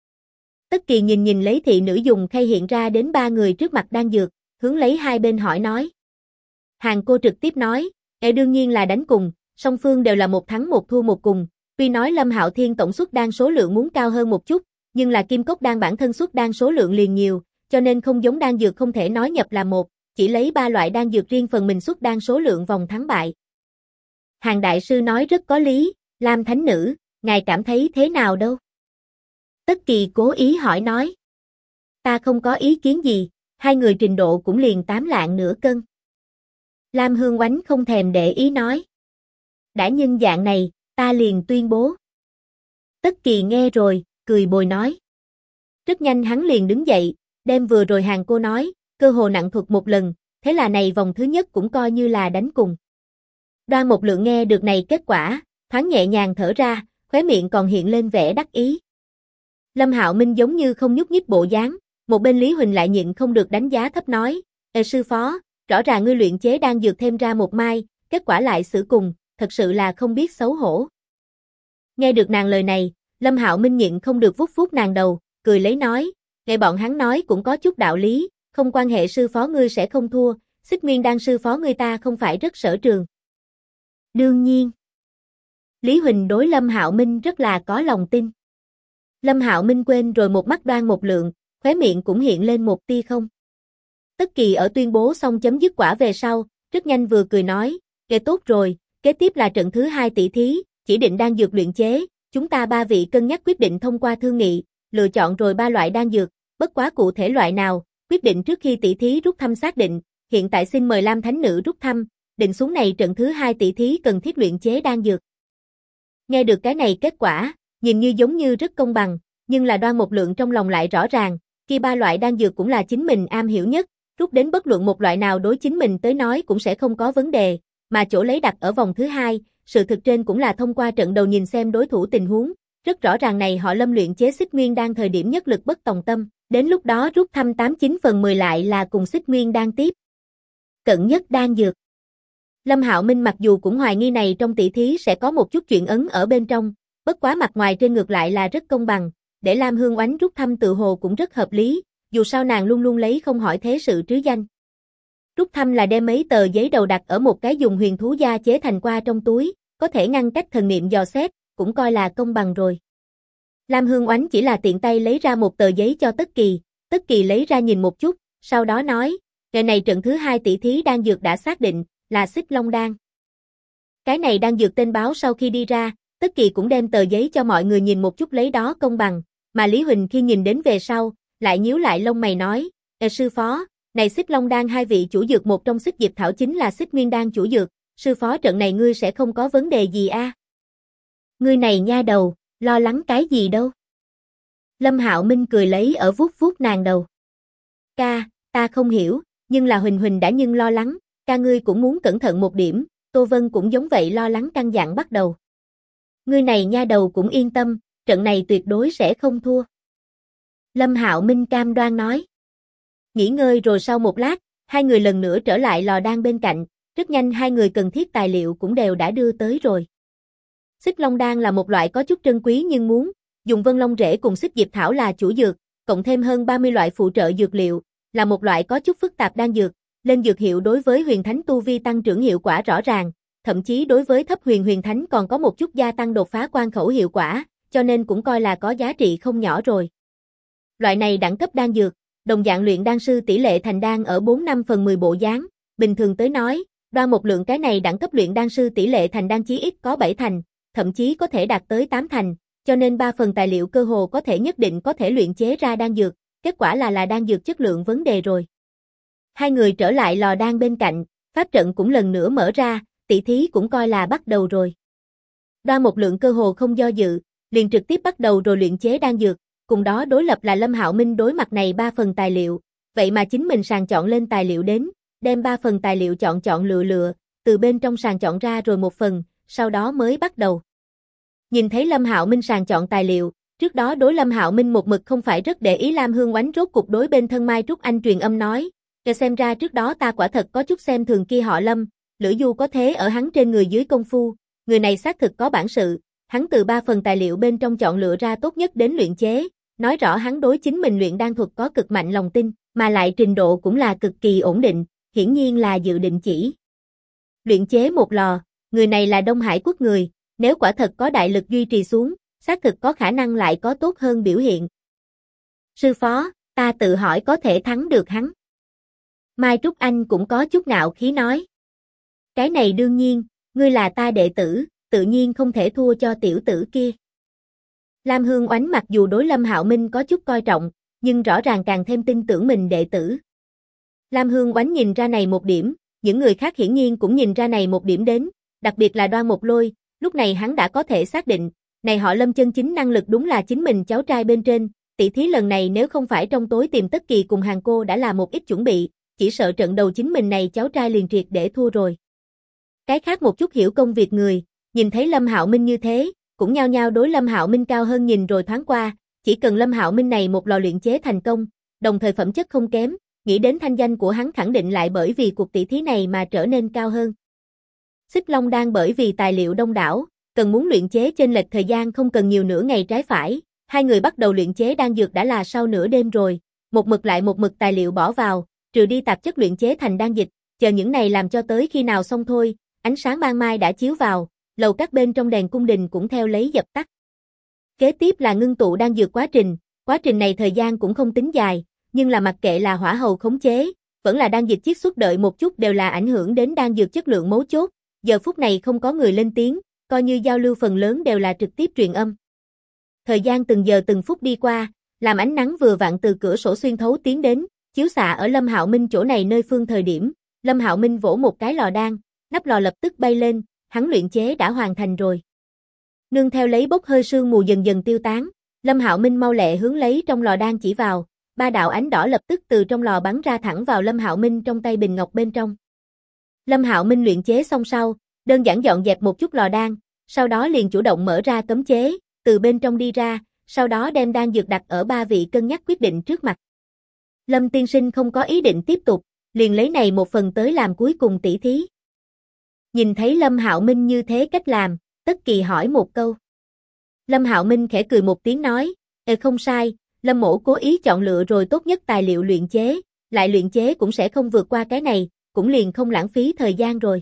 Tất Kỳ nhìn lấy thị nữ dùng khay hiện ra đến ba người trước mặt đang dược, hướng lấy hai bên hỏi nói. Hàng cô trực tiếp nói, đương nhiên là đánh cùng, song phương đều là một thắng một thua một cùng, tuy nói Lâm Hạo Thiên tổng suất đan số lượng muốn cao hơn một chút, nhưng là Kim Cốc đan bản thân suất đan số lượng liền nhiều, cho nên không giống đan dược không thể nói nhập là một, chỉ lấy ba loại đan dược riêng phần mình suất đan số lượng vòng thắng bại. Hàng đại sư nói rất có lý, Lam thánh nữ, ngài cảm thấy thế nào đâu? Tất Kỳ cố ý hỏi nói. Ta không có ý kiến gì, hai người trình độ cũng liền 8 lạng nửa cân. Lam Hương Oánh không thèm để ý nói. Đã nhân dạng này, ta liền tuyên bố. Tất Kỳ nghe rồi, cười bồi nói. Rất nhanh hắn liền đứng dậy, đem vừa rồi hàng cô nói, cơ hồ nặng thuật một lần, thế là này vòng thứ nhất cũng coi như là đánh cùng. Đoan một lượng nghe được này kết quả, thoáng nhẹ nhàng thở ra, khóe miệng còn hiện lên vẻ đắc ý. Lâm Hạo Minh giống như không nhúc nhích bộ dáng, một bên Lý Huỳnh lại nhịn không được đánh giá thấp nói, sư phó, rõ ràng ngươi luyện chế đang dược thêm ra một mai, kết quả lại xử cùng, thật sự là không biết xấu hổ. Nghe được nàng lời này, Lâm Hạo Minh nhịn không được vuốt vuốt nàng đầu, cười lấy nói, nghe bọn hắn nói cũng có chút đạo lý, không quan hệ sư phó ngươi sẽ không thua, Xích Nguyên đan sư phó ngươi ta không phải rất sở trường. Đương nhiên. Lý Huỳnh đối Lâm Hạo Minh rất là có lòng tin. Lâm Hạo Minh quên rồi một mắt Đoan một lượng, khóe miệng cũng hiện lên một tia không. Tất Kỳ ở tuyên bố xong chấm dứt quả về sau, rất nhanh vừa cười nói, kể tốt rồi, kế tiếp là trận thứ 2 tỷ thí, chỉ định đan dược luyện chế, chúng ta ba vị cân nhắc quyết định thông qua thương nghị, lựa chọn rồi ba loại đan dược, bất quá cụ thể loại nào, quyết định trước khi tỷ thí rút thăm xác định, hiện tại xin mời Lam thánh nữ rút thăm, định xuống này trận thứ 2 tỷ thí cần thiết luyện chế đan dược. Nghe được cái này kết quả, nhìn như giống như rất công bằng, nhưng là Đoan một lượng trong lòng lại rõ ràng, khi ba loại đan dược cũng là chính mình am hiểu nhất, rút đến bất luận một loại nào đối chính mình tới nói cũng sẽ không có vấn đề, mà chỗ lấy đặt ở vòng thứ 2, sự thực trên cũng là thông qua trận đầu nhìn xem đối thủ tình huống, rất rõ ràng này họ Lâm luyện chế Xích Nguyên đan thời điểm nhất lực bất tòng tâm, đến lúc đó rút thăm 89 phần 10 lại là cùng Xích Nguyên đan tiếp. Cận nhất đan dược. Lâm Hạo Minh mặc dù cũng hoài nghi này trong tỷ thí sẽ có một chút chuyện ấn ở bên trong, bất quá mặt ngoài trên ngược lại là rất công bằng, để Lam Hương Oánh rút thăm tự hồ cũng rất hợp lý, dù sao nàng luôn luôn lấy không hỏi thế sự trứ danh. Rút thăm là đem mấy tờ giấy đầu đặt ở một cái dùng huyền thú da chế thành qua trong túi, có thể ngăn cách thần niệm dò xét, cũng coi là công bằng rồi. Lam Hương Oánh chỉ là tiện tay lấy ra một tờ giấy cho Tất Kỳ lấy ra nhìn một chút, sau đó nói, ngày này trận thứ 2 tỷ thí đan dược đã xác định, là Xích Long đan. Cái này đan dược tên báo sau khi đi ra, Tất Kỳ cũng đem tờ giấy cho mọi người nhìn một chút lấy đó công bằng, mà Lý Huỳnh khi nhìn đến về sau, lại nhíu lại lông mày nói, sư phó, này Xích Long đan hai vị chủ dược một trong Xích Diệp Thảo chính là Xích Nguyên đan chủ dược, sư phó trận này ngươi sẽ không có vấn đề gì a? Ngươi này nha đầu, lo lắng cái gì đâu? Lâm Hạo Minh cười lấy ở vuốt vuốt nàng đầu. Ca, ta không hiểu, nhưng là Huỳnh Huỳnh đã nhưng lo lắng, ca ngươi cũng muốn cẩn thận một điểm, Tô Vân cũng giống vậy lo lắng căng dặn bắt đầu. Ngươi này nha đầu cũng yên tâm, trận này tuyệt đối sẽ không thua. Lâm Hạo Minh cam đoan nói. Nghỉ ngơi rồi sau một lát, hai người lần nữa trở lại lò đan bên cạnh, rất nhanh hai người cần thiết tài liệu cũng đều đã đưa tới rồi. Xích Long đan là một loại có chút trân quý nhưng muốn dùng Vân Long rễ cùng Xích Diệp Thảo là chủ dược, cộng thêm hơn 30 loại phụ trợ dược liệu, là một loại có chút phức tạp đan dược, lên dược hiệu đối với huyền thánh tu vi tăng trưởng hiệu quả rõ ràng, thậm chí đối với thấp huyền thánh còn có một chút gia tăng đột phá quan khẩu hiệu quả, cho nên cũng coi là có giá trị không nhỏ rồi. Loại này đẳng cấp đan dược, đồng dạng luyện đan sư tỷ lệ thành đan ở 4/5/10 bộ dáng, bình thường tới nói, Đoan Mục Lượng cái này đẳng cấp luyện đan sư tỷ lệ thành đan chí ít có 7 thành, thậm chí có thể đạt tới 8 thành, cho nên 3 phần tài liệu cơ hồ có thể nhất định có thể luyện chế ra đan dược, kết quả là đan dược chất lượng vấn đề rồi. Hai người trở lại lò đan bên cạnh, pháp trận cũng lần nữa mở ra, tỷ thí cũng coi là bắt đầu rồi. Đoan Mục Lượng cơ hồ không do dự, liền trực tiếp bắt đầu rồi luyện chế đan dược, cùng đó đối lập là Lâm Hạo Minh đối mặt này 3 phần tài liệu, vậy mà chính mình sàng chọn lên tài liệu đến, đem 3 phần tài liệu chọn lựa, từ bên trong sàng chọn ra rồi một phần, sau đó mới bắt đầu. Nhìn thấy Lâm Hạo Minh sàng chọn tài liệu, trước đó đối Lâm Hạo Minh một mực không phải rất để ý Lam Hương Oánh rốt cục đối bên thân Mai Trúc Anh truyền âm nói, xem ra trước đó ta quả thật có chút xem thường kia họ Lâm, Lữ Du có thế ở hắn trên người dưới công phu, người này xác thực có bản sự, hắn từ 3 phần tài liệu bên trong chọn lựa ra tốt nhất đến luyện chế, nói rõ hắn đối chính mình luyện đan thuật có cực mạnh lòng tin, mà lại trình độ cũng là cực kỳ ổn định, hiển nhiên là dự định chỉ luyện chế một lò, người này là Đông Hải quốc người, nếu quả thật có đại lực duy trì xuống, xác thực có khả năng lại có tốt hơn biểu hiện. Sư phó, ta tự hỏi có thể thắng được hắn. Mai Trúc Anh cũng có chút ngạo khí nói. Cái này đương nhiên, ngươi là ta đệ tử, tự nhiên không thể thua cho tiểu tử kia. Lam Hương Oánh mặc dù đối Lâm Hạo Minh có chút coi trọng, nhưng rõ ràng càng thêm tin tưởng mình đệ tử. Lam Hương Oánh nhìn ra này một điểm, những người khác hiển nhiên cũng nhìn ra này một điểm đến, đặc biệt là Đoan Mục Lôi, lúc này hắn đã có thể xác định, này họ Lâm chân chính năng lực đúng là chính mình cháu trai bên trên, tỷ thí lần này nếu không phải trong tối tìm Tất Kỳ cùng Hàn Cô đã là một ít chuẩn bị, chỉ sợ trận đầu chính mình này cháu trai liền triệt để thua rồi. Cái khác một chút hiểu công việc người, nhìn thấy Lâm Hạo Minh như thế, cũng nhao nhao đối Lâm Hạo Minh cao hơn nhìn rồi thoáng qua, chỉ cần Lâm Hạo Minh này một lò luyện chế thành công, đồng thời phẩm chất không kém, nghĩ đến thanh danh của hắn khẳng định lại bởi vì cuộc tỷ thí này mà trở nên cao hơn. Xích Long đan bởi vì tài liệu đông đảo, cần muốn luyện chế chênh lệch thời gian không cần nhiều nửa ngày trái phải, hai người bắt đầu luyện chế đan dược đã là sau nửa đêm rồi, một mực tài liệu bỏ vào, trừ đi tạp chất luyện chế thành đan dịch, chờ những này làm cho tới khi nào xong thôi, ánh sáng ban mai đã chiếu vào, lầu các bên trong đèn cung đình cũng theo lấy dập tắt. Kế tiếp là ngưng tụ đan dược quá trình này thời gian cũng không tính dài, nhưng là mặc kệ là hỏa hầu khống chế, vẫn là đan dịch chiết xuất đợi một chút đều là ảnh hưởng đến đan dược chất lượng mấu chốt, giờ phút này không có người lên tiếng, coi như giao lưu phần lớn đều là trực tiếp truyền âm. Thời gian từng giờ từng phút đi qua, làm ánh nắng vừa vặn từ cửa sổ xuyên thấu tiến đến, chiếu xạ ở Lâm Hạo Minh chỗ này nơi phương thời điểm, Lâm Hạo Minh vỗ một cái lò đan, nắp lò lập tức bay lên, hắn luyện chế đã hoàn thành rồi. Nương theo lấy bốc hơi sương mù dần dần tiêu tán, Lâm Hạo Minh mau lẹ hướng lấy trong lò đan chỉ vào, 3 đạo ánh đỏ lập tức từ trong lò bắn ra thẳng vào Lâm Hạo Minh trong tay bình ngọc bên trong. Lâm Hạo Minh luyện chế xong sau, đơn giản dọn dẹp một chút lò đan, sau đó liền chủ động mở ra cấm chế, từ bên trong đi ra, sau đó đem đan dược đặt ở 3 vị cân nhắc quyết định trước mặt. Lâm tiên sinh không có ý định tiếp tục, liền lấy này một phần tới làm cuối cùng tỷ thí. Nhìn thấy Lâm Hạo Minh như thế cách làm, Tất Kỳ hỏi một câu. Lâm Hạo Minh khẽ cười một tiếng nói, không sai, Lâm mỗ cố ý chọn lựa rồi tốt nhất tài liệu luyện chế, lại luyện chế cũng sẽ không vượt qua cái này, cũng liền không lãng phí thời gian rồi.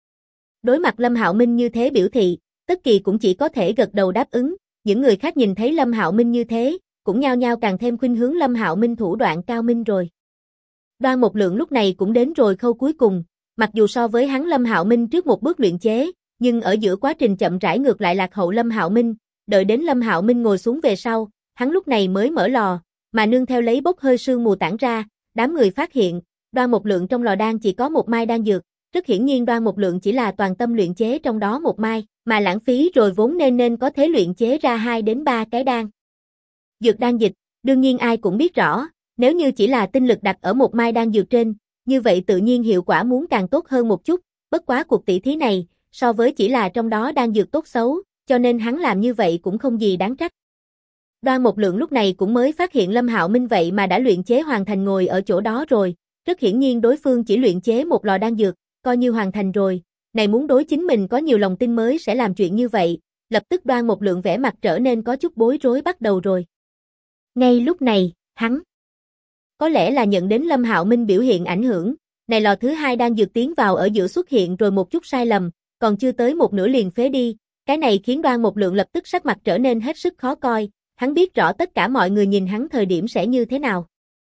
Đối mặt Lâm Hạo Minh như thế biểu thị, Tất Kỳ cũng chỉ có thể gật đầu đáp ứng, những người khác nhìn thấy Lâm Hạo Minh như thế, cũng nhao nhao càng thêm khuynh hướng Lâm Hạo Minh thủ đoạn cao minh rồi. Đoan Mục Lượng lúc này cũng đến rồi khâu cuối cùng, mặc dù so với hắn Lâm Hạo Minh trước một bước luyện chế, nhưng ở giữa quá trình chậm rãi ngược lại lạc hậu Lâm Hạo Minh, đợi đến Lâm Hạo Minh ngồi xuống về sau, hắn lúc này mới mở lò, mà nương theo lấy bốc hơi sương mù tản ra, đám người phát hiện, Đoan Mục Lượng trong lò đan chỉ có một mai đan dược, rất hiển nhiên Đoan Mục Lượng chỉ là toàn tâm luyện chế trong đó một mai, mà lãng phí rồi vốn nên có thể luyện chế ra 2 đến 3 cái đan. Dược đan dịch, đương nhiên ai cũng biết rõ, nếu như chỉ là tinh lực đặt ở một mai đan dược trên, như vậy tự nhiên hiệu quả muốn càng tốt hơn một chút, bất quá cuộc tỷ thí này, so với chỉ là trong đó đan dược tốt xấu, cho nên hắn làm như vậy cũng không gì đáng trách. Đoan Mục Lượng lúc này cũng mới phát hiện Lâm Hạo Minh vậy mà đã luyện chế hoàn thành ngồi ở chỗ đó rồi, rất hiển nhiên đối phương chỉ luyện chế một lò đan dược, coi như hoàn thành rồi, này muốn đối chính mình có nhiều lòng tin mới sẽ làm chuyện như vậy, lập tức Đoan Mục Lượng vẻ mặt trở nên có chút bối rối bắt đầu rồi. Ngay lúc này, hắn có lẽ là nhận đến Lâm Hạo Minh biểu hiện ảnh hưởng, này lò thứ 2 đang dược tiến vào ở giữa xuất hiện rồi một chút sai lầm, còn chưa tới một nửa liền phế đi, cái này khiến Đoan Mục Lượng lập tức sắc mặt trở nên hết sức khó coi, hắn biết rõ tất cả mọi người nhìn hắn thời điểm sẽ như thế nào.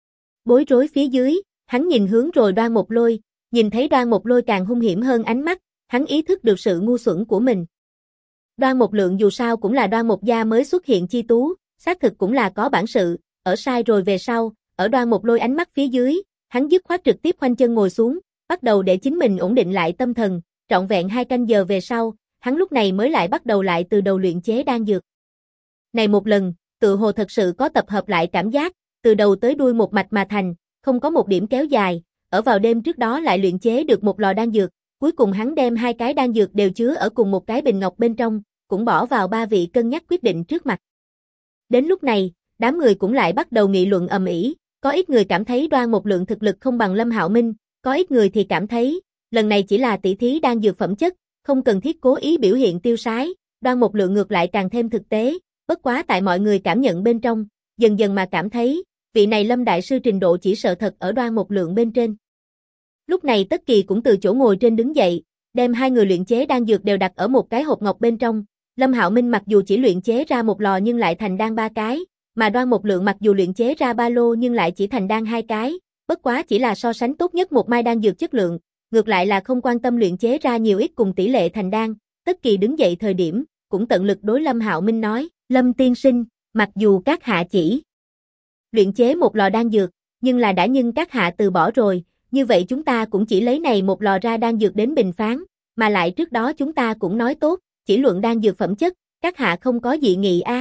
Bối rối phía dưới, hắn nhìn hướng rồi Đoan Mục Lôi, nhìn thấy Đoan Mục Lôi càng hung hiểm hơn ánh mắt, hắn ý thức được sự ngu xuẩn của mình. Đoan Mục Lượng dù sao cũng là Đoan Mục gia mới xuất hiện chi tú, xác thực cũng là có bản sự, ở sai rồi về sau, ở Đoan Mục Lôi ánh mắt phía dưới, hắn dứt khoát trực tiếp khoanh chân ngồi xuống, bắt đầu để chính mình ổn định lại tâm thần, trọn vẹn 2 canh giờ về sau, hắn lúc này mới lại bắt đầu lại từ đầu luyện chế đan dược. Này một lần, tự hồ thật sự có tập hợp lại cảm giác, từ đầu tới đuôi một mạch mà thành, không có một điểm kéo dài, ở vào đêm trước đó lại luyện chế được một lò đan dược, cuối cùng hắn đem 2 cái đan dược đều chứa ở cùng một cái bình ngọc bên trong, cũng bỏ vào 3 vị cân nhắc quyết định trước mặt. Đến lúc này, đám người cũng lại bắt đầu nghị luận ầm ĩ, có ít người cảm thấy Đoan Mục Lượng thực lực không bằng Lâm Hạo Minh, có ít người thì cảm thấy, lần này chỉ là tỷ thí đan dược phẩm chất, không cần thiết cố ý biểu hiện tiêu sái, Đoan Mục Lượng ngược lại càng thêm thực tế, bất quá tại mọi người cảm nhận bên trong, dần dần mà cảm thấy, vị này Lâm đại sư trình độ chỉ sợ thật ở Đoan Mục Lượng bên trên. Lúc này Tất Kỳ cũng từ chỗ ngồi trên đứng dậy, đem 2 người luyện chế đan dược đều đặt ở một cái hộp ngọc bên trong. Lâm Hạo Minh mặc dù chỉ luyện chế ra một lò nhưng lại thành đan 3 cái, mà Đoan Mục Lượng mặc dù luyện chế ra 3 lô nhưng lại chỉ thành đan 2 cái, bất quá chỉ là so sánh tốt nhất một mai đan dược chất lượng, ngược lại là không quan tâm luyện chế ra nhiều ít cùng tỷ lệ thành đan. Tất Kỳ đứng dậy thời điểm, cũng tận lực đối Lâm Hạo Minh nói, Lâm tiên sinh, mặc dù các hạ chỉ luyện chế một lò đan dược, nhưng là đã nhưng các hạ từ bỏ rồi, như vậy chúng ta cũng chỉ lấy này một lò ra đan dược đến bình phán, mà lại trước đó chúng ta cũng nói tốt, chỉ luận đan dược phẩm chất, các hạ không có dị nghị a.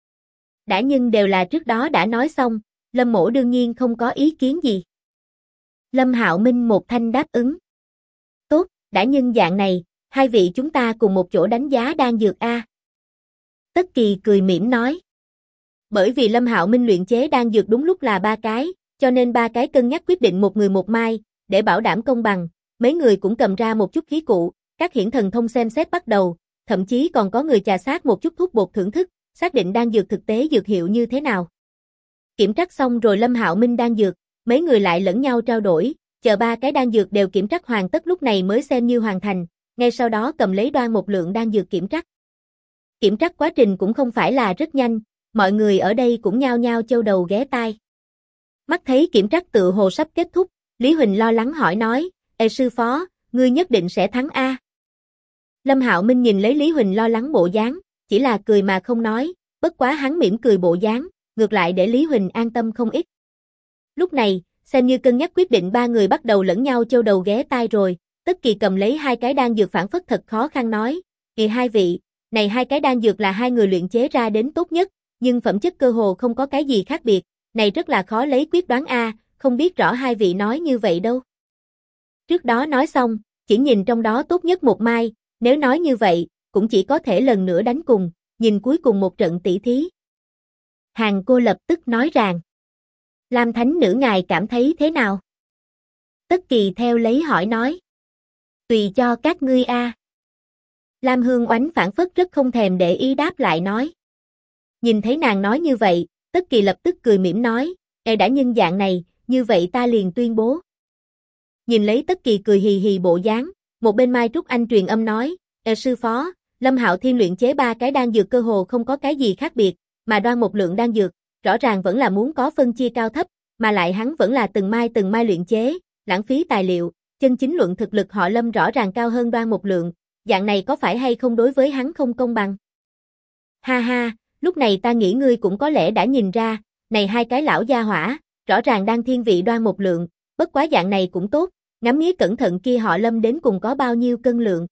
Đã nhưng đều là trước đó đã nói xong, Lâm mỗ đương nhiên không có ý kiến gì. Lâm Hạo Minh một thanh đáp ứng. Tốt, đã nhưng dạng này, 2 vị chúng ta cùng một chỗ đánh giá đan dược a. Tất Kỳ cười mỉm nói. Bởi vì Lâm Hạo Minh luyện chế đan dược đúng lúc là 3 cái, cho nên 3 cái cân nhắc quyết định một người một mai, để bảo đảm công bằng, mấy người cũng cầm ra một chút khí cụ, các hiển thần thông xem xét bắt đầu, thậm chí còn có người trà sát một chút thuốc bột thưởng thức, xác định đan dược thực tế dược hiệu như thế nào. Kiểm trắc xong rồi Lâm Hạo Minh đan dược, mấy người lại lẫn nhau trao đổi, chờ 3 cái đan dược đều kiểm trắc hoàn tất lúc này mới xem như hoàn thành, ngay sau đó cầm lấy Đoan Mục Lượng đan dược kiểm trắc. Kiểm trắc quá trình cũng không phải là rất nhanh, mọi người ở đây cũng nhao nhao châu đầu ghé tai. Mắt thấy kiểm trắc tự hồ sắp kết thúc, Lý Huỳnh lo lắng hỏi nói, Ê sư phó, ngươi nhất định sẽ thắng a. Lâm Hạo Minh nhìn lấy Lý Huỳnh lo lắng bộ dáng, chỉ là cười mà không nói, bất quá hắn mỉm cười bộ dáng, ngược lại để Lý Huỳnh an tâm không ít. Lúc này, xem như cân nhắc quyết định 3 người bắt đầu lẫn nhau châu đầu ghé tai rồi, Tất Kỳ cầm lấy 2 cái đan dược phản phất thật khó khăn nói, Kìa 2 vị, này 2 cái đan dược là 2 người luyện chế ra đến tốt nhất, nhưng phẩm chất cơ hồ không có cái gì khác biệt, này rất là khó lấy quyết đoán a, không biết rõ 2 vị nói như vậy đâu. Trước đó nói xong, chỉ nhìn trong đó tốt nhất một mai, nếu nói như vậy, cũng chỉ có thể lần nữa đánh cùng, nhìn cuối cùng một trận tỷ thí. Hàng cô lập tức nói rằng, Lam Thánh Nữ ngài cảm thấy thế nào? Tất Kỳ theo lấy hỏi nói, tùy cho các ngươi a. Lam Hương Oánh phản phất rất không thèm để ý đáp lại nói. Nhìn thấy nàng nói như vậy, Tất Kỳ lập tức cười mỉm nói, Ê đã nhân dạng này, như vậy ta liền tuyên bố. Nhìn lấy Tất Kỳ cười hì hì bộ dáng, một bên Mai Trúc Anh truyền âm nói, Ê sư phó, Lâm Hạo Thiên luyện chế 3 cái đan dược cơ hồ không có cái gì khác biệt, mà Đoan Mục Lượng đan dược, rõ ràng vẫn là muốn có phân chia cao thấp, mà lại hắn vẫn là từng mai luyện chế, lãng phí tài liệu, chân chính luận thực lực họ Lâm rõ ràng cao hơn Đoan Mục Lượng, dạng này có phải hay không đối với hắn không công bằng? Ha ha, lúc này ta nghĩ ngươi cũng có lẽ đã nhìn ra, này 2 cái lão gia hỏa, rõ ràng đang thiên vị Đoan Mục Lượng, bất quá dạng này cũng tốt, ngắm nghía cẩn thận kia họ Lâm đến cùng có bao nhiêu cân lượng.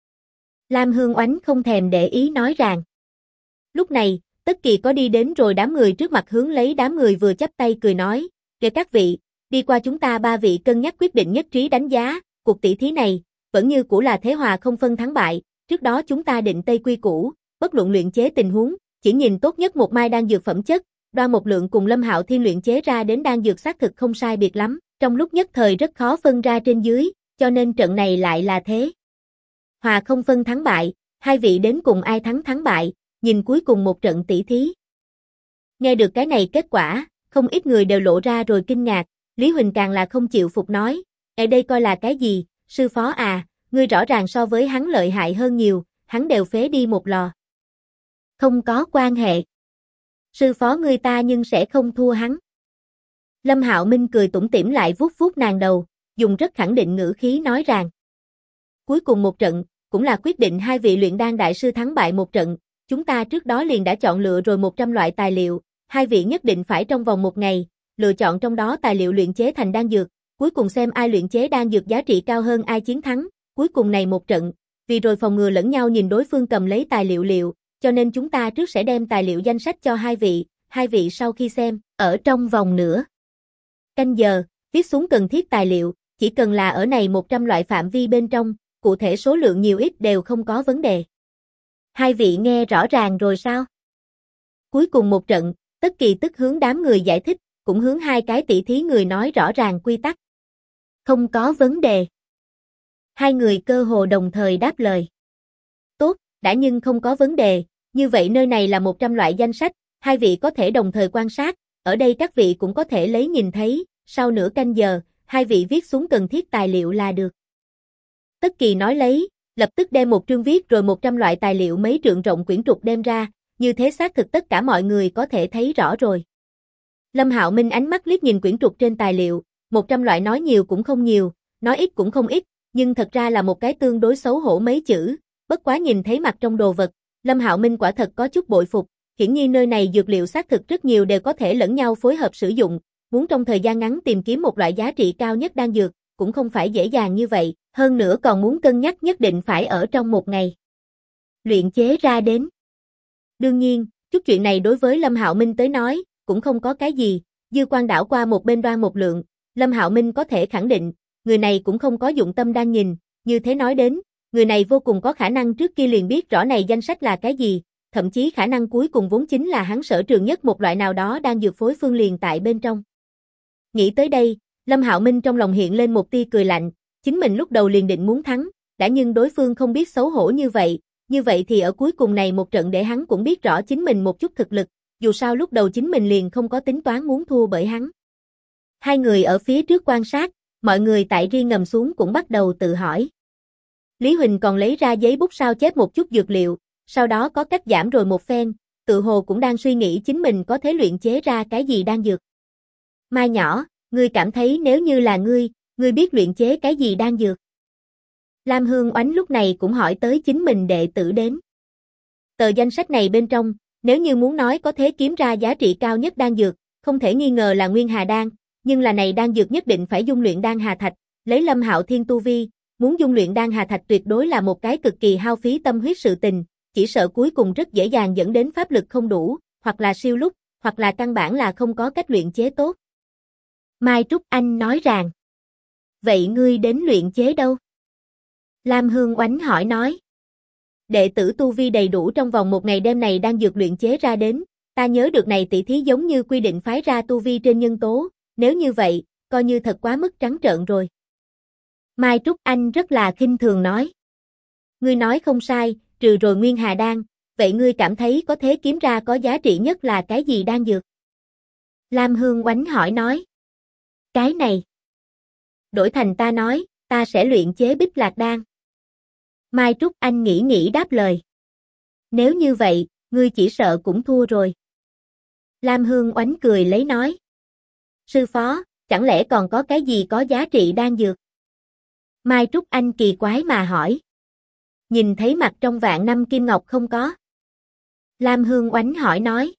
Lam Hương Oánh không thèm để ý nói rằng. Lúc này, Tất Kỳ có đi đến rồi đám người trước mặt hướng lấy đám người vừa chắp tay cười nói, kìa các vị, đi qua chúng ta 3 vị cân nhắc quyết định nhất trí đánh giá, cuộc tỷ thí này, vẫn như cũ là thế hòa không phân thắng bại, trước đó chúng ta định tây quy củ, bất luận luyện chế tình huống, chỉ nhìn tốt nhất một mai đan dược phẩm chất, Đoan Mục Lượng cùng Lâm Hạo Thiên luyện chế ra đến đan dược xác thực không sai biệt lắm, trong lúc nhất thời rất khó phân ra trên dưới, cho nên trận này lại là thế. Hòa không phân thắng bại, 2 vị đến cùng ai thắng bại, nhìn cuối cùng một trận tỷ thí. Nghe được cái này kết quả, không ít người đều lộ ra rồi kinh ngạc, Lý Huỳnh càng là không chịu phục nói, ở đây coi là cái gì, sư phó à, ngươi rõ ràng so với hắn lợi hại hơn nhiều, hắn đều phế đi một lò. Không có quan hệ. Sư phó ngươi ta nhưng sẽ không thua hắn. Lâm Hạo Minh cười tủm tỉm lại vuốt vuốt nàng đầu, dùng rất khẳng định ngữ khí nói rằng. Cuối cùng một trận, cũng là quyết định hai vị luyện đan đại sư thắng bại một trận, chúng ta trước đó liền đã chọn lựa rồi 100 loại tài liệu, hai vị nhất định phải trong vòng một ngày, lựa chọn trong đó tài liệu luyện chế thành đan dược, cuối cùng xem ai luyện chế đan dược giá trị cao hơn ai chiến thắng, cuối cùng này một trận, vì rồi phòng ngừa lẫn nhau nhìn đối phương cầm lấy tài liệu, cho nên chúng ta trước sẽ đem tài liệu danh sách cho hai vị sau khi xem, ở trong vòng nửa canh giờ, viết xuống cần thiết tài liệu, chỉ cần là ở này 100 loại phạm vi bên trong, cụ thể số lượng nhiều ít đều không có vấn đề. Hai vị nghe rõ ràng rồi sao? Cuối cùng một trận, Tất Kỳ tức hướng đám người giải thích, cũng hướng hai cái tỷ thí người nói rõ ràng quy tắc. Không có vấn đề. Hai người cơ hồ đồng thời đáp lời. Tốt, đã nhưng không có vấn đề, như vậy nơi này là 100 loại danh sách, hai vị có thể đồng thời quan sát, ở đây các vị cũng có thể lấy nhìn thấy, sau nửa canh giờ, hai vị viết xuống cần thiết tài liệu là được. Tất Kỳ nói lấy, lập tức đem một chương viết rồi 100 loại tài liệu mấy trượng rộng quyển trục đem ra, như thế xác thực tất cả mọi người có thể thấy rõ rồi. Lâm Hạo Minh ánh mắt liếc nhìn quyển trục trên tài liệu, 100 loại nói nhiều cũng không nhiều, nói ít cũng không ít, nhưng thật ra là một cái tương đối xấu hổ mấy chữ, bất quá nhìn thấy mặt trong đồ vật, Lâm Hạo Minh quả thật có chút bội phục, hiển nhiên nơi này dược liệu xác thực rất nhiều đều có thể lẫn nhau phối hợp sử dụng, muốn trong thời gian ngắn tìm kiếm một loại giá trị cao nhất đan dược, cũng không phải dễ dàng như vậy, hơn nữa còn muốn cân nhắc nhất định phải ở trong một ngày luyện chế ra đến. Đương nhiên, chút chuyện này đối với Lâm Hạo Minh tới nói, cũng không có cái gì, dư quan đảo qua một bên đoan một lượng, Lâm Hạo Minh có thể khẳng định, người này cũng không có dụng tâm đang nhìn, như thế nói đến, người này vô cùng có khả năng trước kia liền biết rõ này danh sách là cái gì, thậm chí khả năng cuối cùng vốn chính là hắn sở trường nhất một loại nào đó đang dược phối phương liền tại bên trong. Nghĩ tới đây, Lâm Hạo Minh trong lòng hiện lên một tia cười lạnh, chính mình lúc đầu liền định muốn thắng, đã nhưng đối phương không biết xấu hổ như vậy thì ở cuối cùng này một trận để hắn cũng biết rõ chính mình một chút thực lực, dù sao lúc đầu chính mình liền không có tính toán muốn thua bởi hắn. Hai người ở phía trước quan sát, mọi người tại riêng ngầm xuống cũng bắt đầu tự hỏi. Lý Huỳnh còn lấy ra giấy bút sao chép một chút dược liệu, sau đó có cắt giảm rồi một phen, tự hồ cũng đang suy nghĩ chính mình có thể luyện chế ra cái gì đan dược. Mai nhỏ, ngươi cảm thấy nếu như là ngươi biết luyện chế cái gì đan dược? Lam Hương Oánh lúc này cũng hỏi tới chính mình đệ tử đến. Tờ danh sách này bên trong, nếu như muốn nói có thể kiếm ra giá trị cao nhất đan dược, không thể nghi ngờ là Nguyên Hà Đan, nhưng là này đan dược nhất định phải dung luyện đan hà thạch, lấy Lâm Hạo Thiên tu vi, muốn dung luyện đan hà thạch tuyệt đối là một cái cực kỳ hao phí tâm huyết sự tình, chỉ sợ cuối cùng rất dễ dàng dẫn đến pháp lực không đủ, hoặc là siêu lúc, hoặc là căn bản là không có cách luyện chế tốt. Mai Trúc Anh nói rằng, vậy ngươi đến luyện chế đâu? Lam Hương Oánh hỏi nói. Đệ tử tu vi đầy đủ trong vòng một ngày đêm này đang dược luyện chế ra đến, ta nhớ được này tỷ thí giống như quy định phái ra tu vi trên nhân tố, nếu như vậy, coi như thật quá mức trắng trợn rồi. Mai Trúc Anh rất là khinh thường nói. Ngươi nói không sai, trừ rồi Nguyên Hà Đan, vậy ngươi cảm thấy có thể kiếm ra có giá trị nhất là cái gì đan dược? Lam Hương Oánh hỏi nói. Cái này. Đổi thành ta nói, ta sẽ luyện chế Bích Lạc Đan. Mai Trúc Anh nghĩ đáp lời. Nếu như vậy, ngươi chỉ sợ cũng thua rồi. Lam Hương Oánh cười lấy nói. Sư phó, chẳng lẽ còn có cái gì có giá trị đan dược? Mai Trúc Anh kỳ quái mà hỏi. Nhìn thấy mặt trong vạn năm kim ngọc không có? Lam Hương Oánh hỏi nói.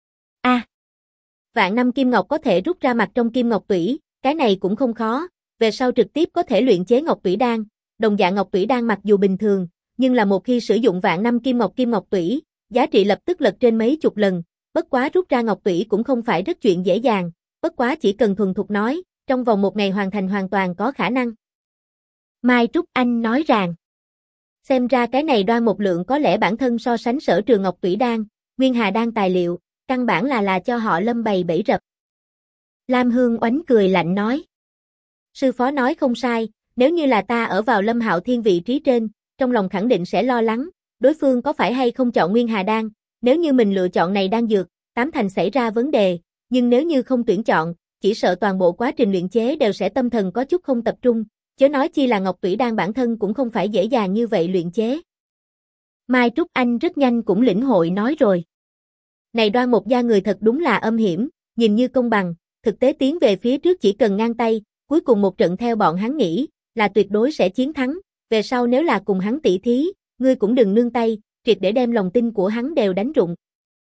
Vạn năm kim ngọc có thể rút ra mặt trong kim ngọc tủy, cái này cũng không khó, về sau trực tiếp có thể luyện chế ngọc tủy đan, đồng dạng ngọc tủy đan mặc dù bình thường, nhưng là một khi sử dụng vạn năm kim ngọc tủy, giá trị lập tức lật trên mấy chục lần, bất quá rút ra ngọc tủy cũng không phải rất chuyện dễ dàng, bất quá chỉ cần thuần thục nói, trong vòng một ngày hoàn thành hoàn toàn có khả năng. Mai Trúc Anh nói rằng, xem ra cái này Đoan một lượng có lẽ bản thân so sánh sở trường ngọc tủy đan, Nguyên Hà đan tài liệu, căn bản là cho họ Lâm bày bẫy rập. Lam Hương Oánh cười lạnh nói. Sư phó nói không sai, nếu như là ta ở vào Lâm Hạo Thiên vị trí trên, trong lòng khẳng định sẽ lo lắng, đối phương có phải hay không chọn Nguyên Hà đan, nếu như mình lựa chọn này đan dược, tám thành xảy ra vấn đề, nhưng nếu như không tuyển chọn, chỉ sợ toàn bộ quá trình luyện chế đều sẽ tâm thần có chút không tập trung, chớ nói chi là ngọc tủy đan bản thân cũng không phải dễ dàng như vậy luyện chế. Mai Trúc Anh rất nhanh cũng lĩnh hội nói rồi. Này Đoan một gia người thật đúng là âm hiểm, nhìn như công bằng, thực tế tiến về phía trước chỉ cần ngang tay, cuối cùng một trận theo bọn hắn nghĩ, là tuyệt đối sẽ chiến thắng, về sau nếu là cùng hắn tỉ thí, ngươi cũng đừng nương tay, triệt để đem lòng tin của hắn đều đánh rụng.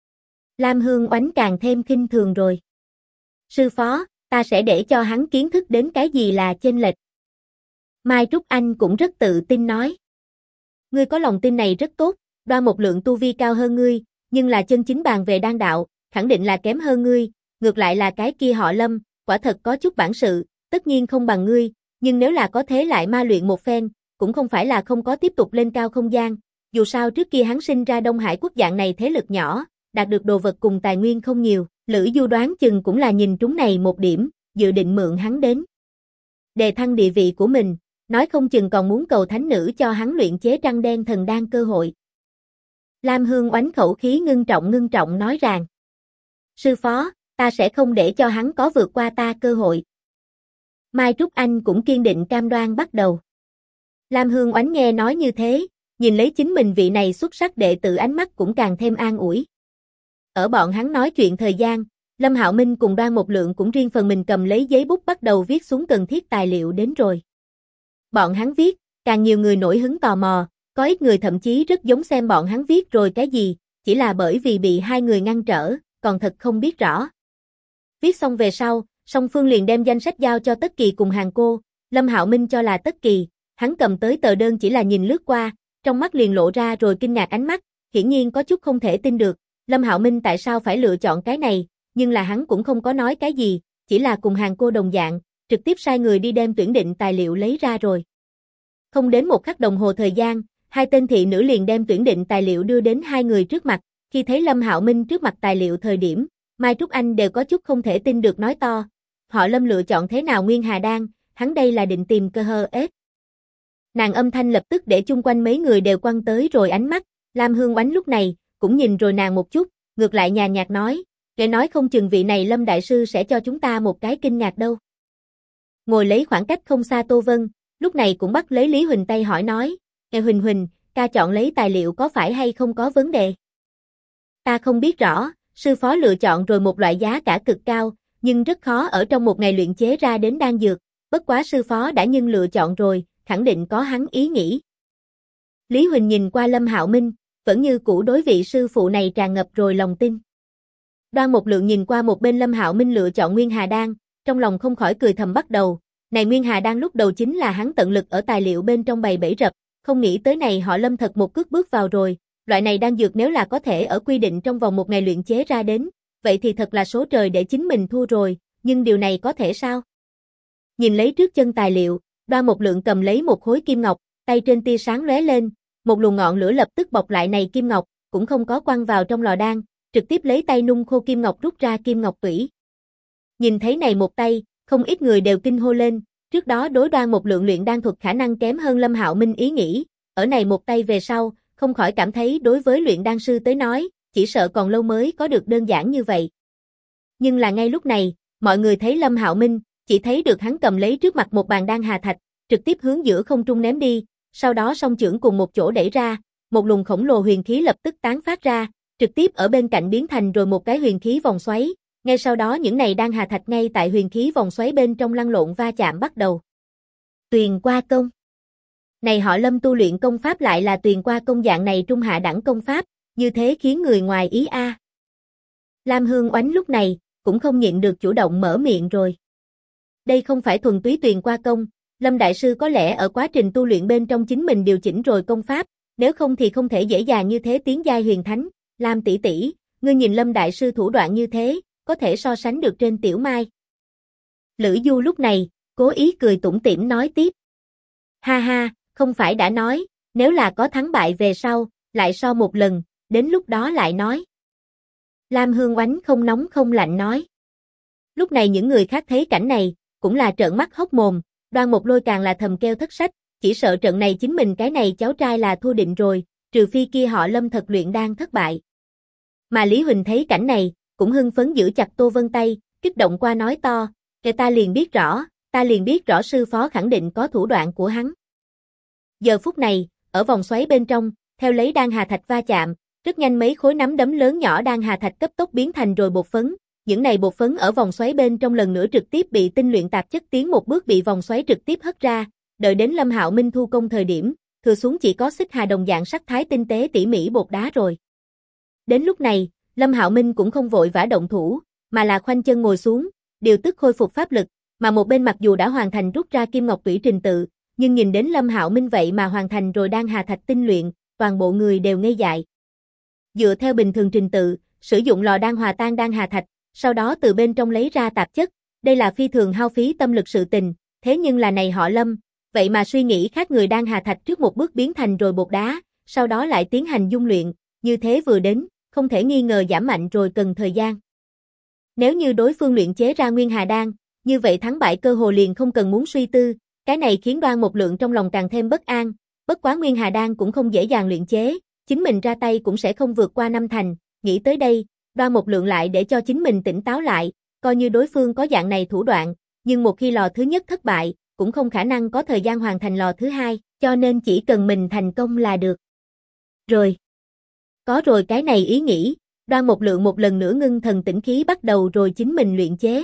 Lam Hương Oánh càng thêm khinh thường rồi. Sư phó, ta sẽ để cho hắn kiến thức đến cái gì là chênh lệch. Mai Trúc Anh cũng rất tự tin nói. Ngươi có lòng tin này rất tốt, Đoan Mục Lượng tu vi cao hơn ngươi, nhưng là chân chính bàn về đan đạo, khẳng định là kém hơn ngươi, ngược lại là cái kia họ Lâm, quả thật có chút bản sự, tất nhiên không bằng ngươi, nhưng nếu là có thế lại ma luyện một phen, cũng không phải là không có tiếp tục lên cao không gian, dù sao trước kia hắn sinh ra Đông Hải quốc dạng này thế lực nhỏ, đạt được đồ vật cùng tài nguyên không nhiều, Lữ Du đoán chừng cũng là nhìn trúng này một điểm, dự định mượn hắn đến đề thăng địa vị của mình, nói không chừng còn muốn cầu thánh nữ cho hắn luyện chế trăng đen thần đan cơ hội. Lam Hương Oánh khẩu khí ngưng trọng nói rằng, sư phó, ta sẽ không để cho hắn có vượt qua ta cơ hội. Mai Trúc Anh cũng kiên định cam đoan bắt đầu. Lam Hương Oánh nghe nói như thế, nhìn lấy chính mình vị này xuất sắc đệ tử ánh mắt cũng càng thêm an ủi. Ở bọn hắn nói chuyện thời gian, Lâm Hạo Minh cùng Đoan Mục Lượng cũng riêng phần mình cầm lấy giấy bút bắt đầu viết xuống cần thiết tài liệu đến rồi. Bọn hắn viết, càng nhiều người nổi hứng tò mò, có ít người thậm chí rất giống xem bọn hắn viết rồi cái gì, chỉ là bởi vì bị hai người ngăn trở, còn thật không biết rõ. Viết xong về sau, song phương liền đem danh sách giao cho Tất Kỳ cùng Hàn Cô, Lâm Hạo Minh cho là Tất Kỳ, hắn cầm tới tờ đơn chỉ là nhìn lướt qua, trong mắt liền lộ ra rồi kinh ngạc ánh mắt, hiển nhiên có chút không thể tin được, Lâm Hạo Minh tại sao phải lựa chọn cái này, nhưng là hắn cũng không có nói cái gì, chỉ là cùng Hàn Cô đồng dạng, trực tiếp sai người đi đem tuyển định tài liệu lấy ra rồi. Không đến một khắc đồng hồ thời gian, hai tên thị nữ liền đem tuyển định tài liệu đưa đến hai người trước mặt, khi thấy Lâm Hạo Minh trước mặt tài liệu thời điểm, Mai Trúc Anh đều có chút không thể tin được nói to, họ Lâm lựa chọn thế nào Nguyên Hà Đan, hắn đây là định tìm cơ hơ ếch. Nàng âm thanh lập tức để chung quanh mấy người đều quăng tới rồi ánh mắt, Lam Hương Oánh lúc này, cũng nhìn rồi nàng một chút, ngược lại nhàn nhạt nói, để nói không chừng vị này Lâm Đại Sư sẽ cho chúng ta một cái kinh ngạc đâu. Ngồi lấy khoảng cách không xa Tô Vân, lúc này cũng bắt lấy Lý Huỳnh tay hỏi nói, Huỳnh Huỳnh, ca chọn lấy tài liệu có phải hay không có vấn đề? Ta không biết rõ, sư phó lựa chọn rồi một loại giá cả cực cao, nhưng rất khó ở trong một ngày luyện chế ra đến đan dược, bất quá sư phó đã nhưng lựa chọn rồi, khẳng định có hắn ý nghĩ. Lý Huỳnh nhìn qua Lâm Hạo Minh, vẫn như cũ đối vị sư phụ này tràn ngập rồi lòng tin. Đoan Mục Lượng nhìn qua một bên Lâm Hạo Minh lựa chọn Nguyên Hà Đan, trong lòng không khỏi cười thầm bắt đầu, này Nguyên Hà Đan lúc đầu chính là hắn tận lực ở tài liệu bên trong bày bẫy rập, không nghĩ tới này họ Lâm thật một cước bước vào rồi, loại này đan dược nếu là có thể ở quy định trong vòng một ngày luyện chế ra đến, vậy thì thật là số trời để chính mình thua rồi, nhưng điều này có thể sao? Nhìn lấy trước chân tài liệu, Đoan Mục Lượng cầm lấy một khối kim ngọc, tay trên tia sáng lóe lên, một luồng ngọn lửa lập tức bọc lại này kim ngọc, cũng không có quăng vào trong lò đan, trực tiếp lấy tay nung khô kim ngọc rút ra kim ngọc tủy. Nhìn thấy này một tay, không ít người đều kinh hô lên, trước đó đối Đoan Mục Lượng luyện đan thuật khả năng kém hơn Lâm Hạo Minh ý nghĩ, ở này một tay về sau, không khỏi cảm thấy đối với luyện đan sư tới nói, chỉ sợ còn lâu mới có được đơn giản như vậy. Nhưng là ngay lúc này, mọi người thấy Lâm Hạo Minh, chỉ thấy được hắn cầm lấy trước mặt một bàn đan hà thạch, trực tiếp hướng giữa không trung ném đi, sau đó song chưởng cùng một chỗ đẩy ra, một luồng khổng lồ huyền khí lập tức tán phát ra, trực tiếp ở bên cạnh biến thành rồi một cái huyền khí vòng xoáy, ngay sau đó những này đan hà thạch ngay tại huyền khí vòng xoáy bên trong lăn lộn va chạm bắt đầu. Tuyền qua công. Này họ Lâm tu luyện công pháp lại là tuyền qua công dạng này trung hạ đẳng công pháp, như thế khiến người ngoài ý a. Lam Hương Oánh lúc này, cũng không nhịn được chủ động mở miệng rồi. Đây không phải thuần túy tuyền qua công, Lâm Đại Sư có lẽ ở quá trình tu luyện bên trong chính mình điều chỉnh rồi công pháp, nếu không thì không thể dễ dàng như thế tiến giai huyền thánh. Lam tỷ tỷ, ngươi nhìn Lâm Đại Sư thủ đoạn như thế, có thể so sánh được trên Tiểu Mai. Lữ Du lúc này, cố ý cười tủm tỉm nói tiếp. Ha ha, không phải đã nói, nếu là có thắng bại về sau, lại so một lần, đến lúc đó lại nói. Lam Hương Oánh không nóng không lạnh nói. Lúc này những người khác thấy cảnh này, cũng là trợn mắt hốc mồm, Đoan Mục Lôi càng là thầm kêu thất sách, chỉ sợ trận này chính mình cái này cháu trai là thua định rồi, trừ phi kia họ Lâm thật luyện đan thất bại. Mà Lý Huỳnh thấy cảnh này, cũng hưng phấn giữ chặt Tô Vân tay, kích động qua nói to, kể ta liền biết rõ sư phó khẳng định có thủ đoạn của hắn. Giờ phút này, ở vòng xoáy bên trong, theo lấy đan hà thạch va chạm, rất nhanh mấy khối nắm đấm lớn nhỏ đan hà thạch cấp tốc biến thành rồi bột phấn, những này bột phấn ở vòng xoáy bên trong lần nữa trực tiếp bị tinh luyện tạp chất tiến một bước bị vòng xoáy trực tiếp hất ra, đợi đến Lâm Hạo Minh thu công thời điểm, thừa xuống chỉ có xích hà đồng dạng sắc thái tinh tế tỉ mỉ bột đá rồi. Đến lúc này, Lâm Hạo Minh cũng không vội vã động thủ, mà là khoanh chân ngồi xuống, điều tức khôi phục pháp lực, mà một bên mặc dù đã hoàn thành rút ra kim ngọc tủy trình tự, nhưng nhìn đến Lâm Hạo Minh vậy mà hoàn thành rồi đan hà thạch tinh luyện, toàn bộ người đều ngây dại. Dựa theo bình thường trình tự, sử dụng lò đan hòa tan đan hà thạch, sau đó từ bên trong lấy ra tạp chất, đây là phi thường hao phí tâm lực sự tình, thế nhưng là này họ Lâm, vậy mà suy nghĩ khác người đan hà thạch trước một bước biến thành rồi bột đá, sau đó lại tiến hành dung luyện, như thế vừa đến, không thể nghi ngờ giảm mạnh rồi cần thời gian. Nếu như đối phương luyện chế ra nguyên hà đan, như vậy thắng bại cơ hồ liền không cần muốn suy tư, cái này khiến Đoan Mộc Lượng trong lòng càng thêm bất an, bất quá nguyên hà đan cũng không dễ dàng luyện chế, chính mình ra tay cũng sẽ không vượt qua 5 thành, nghĩ tới đây, Đoan Mộc Lượng lại để cho chính mình tỉnh táo lại, coi như đối phương có dạng này thủ đoạn, nhưng một khi lò thứ nhất thất bại, cũng không khả năng có thời gian hoàn thành lò thứ hai, cho nên chỉ cần mình thành công là được. Rồi. Có rồi cái này ý nghĩ, Đoan Mộc Lượng một lần nữa ngưng thần tĩnh khí bắt đầu rồi chính mình luyện chế.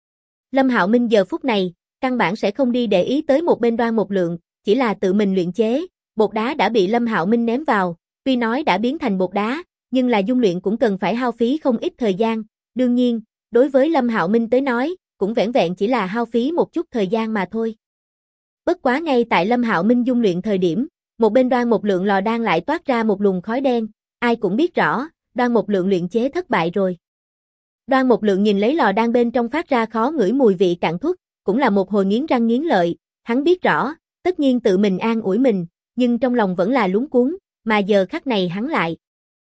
Lâm Hạo Minh giờ phút này, căn bản sẽ không đi để ý tới một bên Đoan Mộc Lượng, chỉ là tự mình luyện chế, bột đá đã bị Lâm Hạo Minh ném vào, tuy nói đã biến thành bột đá, nhưng là dung luyện cũng cần phải hao phí không ít thời gian, đương nhiên, đối với Lâm Hạo Minh tới nói, cũng vẻn vẹn chỉ là hao phí một chút thời gian mà thôi. Bất quá ngay tại Lâm Hạo Minh dung luyện thời điểm, một bên Đoan Mộc Lượng lò đan lại toát ra một luồng khói đen, ai cũng biết rõ, Đoan Mộc Lượng luyện chế thất bại rồi. Đoan Mộc Lượng nhìn lấy lò đan bên trong phát ra khó ngửi mùi vị cạn thuốc, cũng là một hồi nghiến răng nghiến lợi, hắn biết rõ, tất nhiên tự mình an ủi mình, nhưng trong lòng vẫn là luống cuống, mà giờ khắc này hắn lại.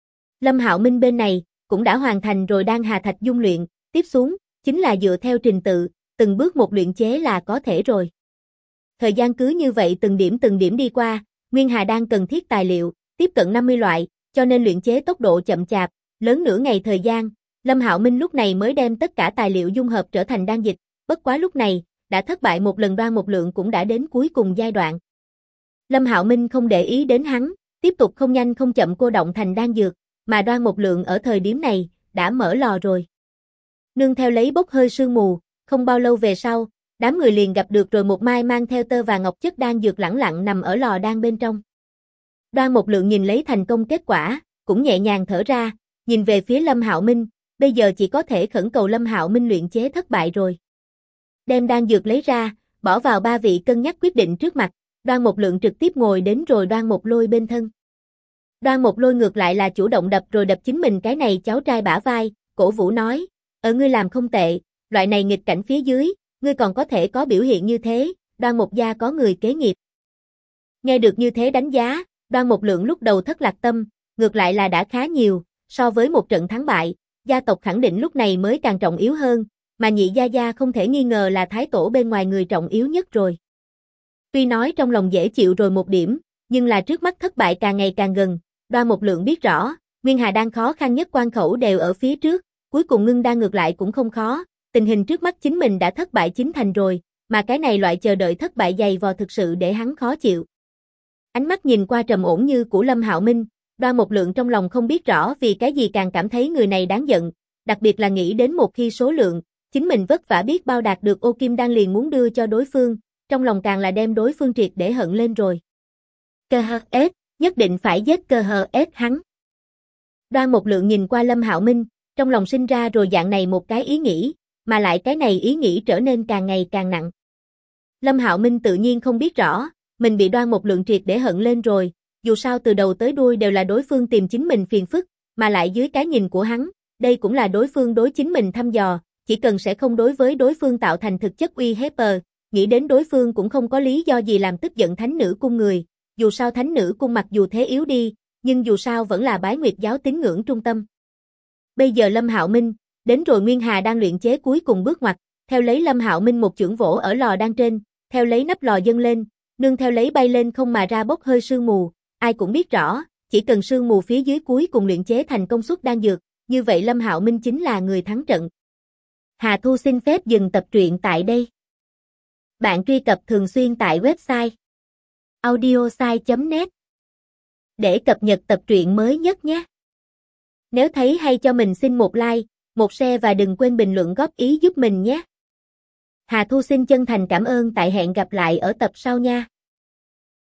Lâm Hạo Minh bên này, cũng đã hoàn thành rồi đan hà thạch dung luyện, tiếp xuống, chính là dựa theo trình tự, từng bước một luyện chế là có thể rồi. Thời gian cứ như vậy từng điểm đi qua, nguyên hà đan cần thiết tài liệu, tiếp cận 50 loại, cho nên luyện chế tốc độ chậm chạp, lớn nửa ngày thời gian, Lâm Hạo Minh lúc này mới đem tất cả tài liệu dung hợp trở thành đan dịch, bất quá lúc này, đã thất bại một lần Đoan Mộc Lượng cũng đã đến cuối cùng giai đoạn. Lâm Hạo Minh không để ý đến hắn, tiếp tục không nhanh không chậm cô động thành đan dược, mà Đoan Mộc Lượng ở thời điểm này, đã mở lò rồi. Nương theo lấy bốc hơi sương mù, không bao lâu về sau, đám người liền gặp được rồi một mai mang theo tơ và ngọc chất đan dược lẳng lặng nằm ở lò đan bên trong. Đoan Mộc Lượng nhìn lấy thành công kết quả, cũng nhẹ nhàng thở ra, nhìn về phía Lâm Hạo Minh, bây giờ chỉ có thể khẩn cầu Lâm Hạo Minh luyện chế thất bại rồi. Đem đan dược lấy ra, bỏ vào ba vị cân nhắc quyết định trước mặt, Đoan Mộc Lượng trực tiếp ngồi đến rồi Đoan Mộc Lôi bên thân. Đoan Mộc Lôi ngược lại là chủ động đập chính mình cái này cháu trai bả vai, cổ vũ nói, ngươi làm không tệ, loại này nghịch cảnh phía dưới, ngươi còn có thể có biểu hiện như thế, Đoan Mộc gia có người kế nghiệp. Nghe được như thế đánh giá, Đoan Mộc Lượng lúc đầu thất lạc tâm, ngược lại là đã khá nhiều, so với một trận thắng bại, gia tộc khẳng định lúc này mới càng trọng yếu hơn, mà nhị gia gia không thể nghi ngờ là thái tổ bên ngoài người trọng yếu nhất rồi. Tuy nói trong lòng dễ chịu rồi một điểm, nhưng là trước mắt thất bại càng ngày càng gần, Đoan Mộc Lượng biết rõ, Nguyên Hà đan khó khăn nhất quan khẩu đều ở phía trước, cuối cùng ngưng đan ngược lại cũng không khó, tình hình trước mắt chính mình đã thất bại chín thành rồi, mà cái này loại chờ đợi thất bại dày vò thực sự để hắn khó chịu. Ánh mắt nhìn qua trầm ổn như của Lâm Hạo Minh, Đoan Mộc Lượng trong lòng không biết rõ vì cái gì càng cảm thấy người này đáng giận, đặc biệt là nghĩ đến một khi số lượng, chính mình vất vả biết bao đạt được ô kim đan liền muốn đưa cho đối phương, trong lòng càng là đem đối phương triệt để hận lên rồi. KHS, nhất định phải giết KHS hắn. Đoan Mộc Lượng nhìn qua Lâm Hạo Minh, trong lòng sinh ra rồi dạng này một cái ý nghĩ, mà lại cái này ý nghĩ trở nên càng ngày càng nặng. Lâm Hạo Minh tự nhiên không biết rõ, mình bị Đoan Mộc Lượng triệt để hận lên rồi, dù sao từ đầu tới đuôi đều là đối phương tìm chính mình phiền phức, mà lại dưới cái nhìn của hắn, đây cũng là đối phương đối chính mình thăm dò, chỉ cần sẽ không đối với đối phương tạo thành thực chất uy hiếp, nghĩ đến đối phương cũng không có lý do gì làm tức giận Thánh Nữ Cung người, dù sao Thánh Nữ Cung mặc dù thế yếu đi, nhưng dù sao vẫn là Bái Nguyệt giáo tín ngưỡng trung tâm. Bây giờ Lâm Hạo Minh, đến rồi Nguyên Hà đang luyện chế cuối cùng bước ngoặt, theo lấy Lâm Hạo Minh một chưởng vỗ ở lò đan trên, theo lấy nắp lò dâng lên, nương theo lấy bay lên không mà ra bốc hơi sương mù, ai cũng biết rõ, chỉ cần sương mù phía dưới cuối cùng luyện chế thành công suất đan dược, như vậy Lâm Hạo Minh chính là người thắng trận. Hà Thu xin phép dừng tập truyện tại đây. Bạn truy cập thường xuyên tại website audiosai.net để cập nhật tập truyện mới nhất nhé. Nếu thấy hay cho mình xin một like, một share và đừng quên bình luận góp ý giúp mình nhé. Hà Thu xin chân thành cảm ơn, tại hẹn gặp lại ở tập sau nha.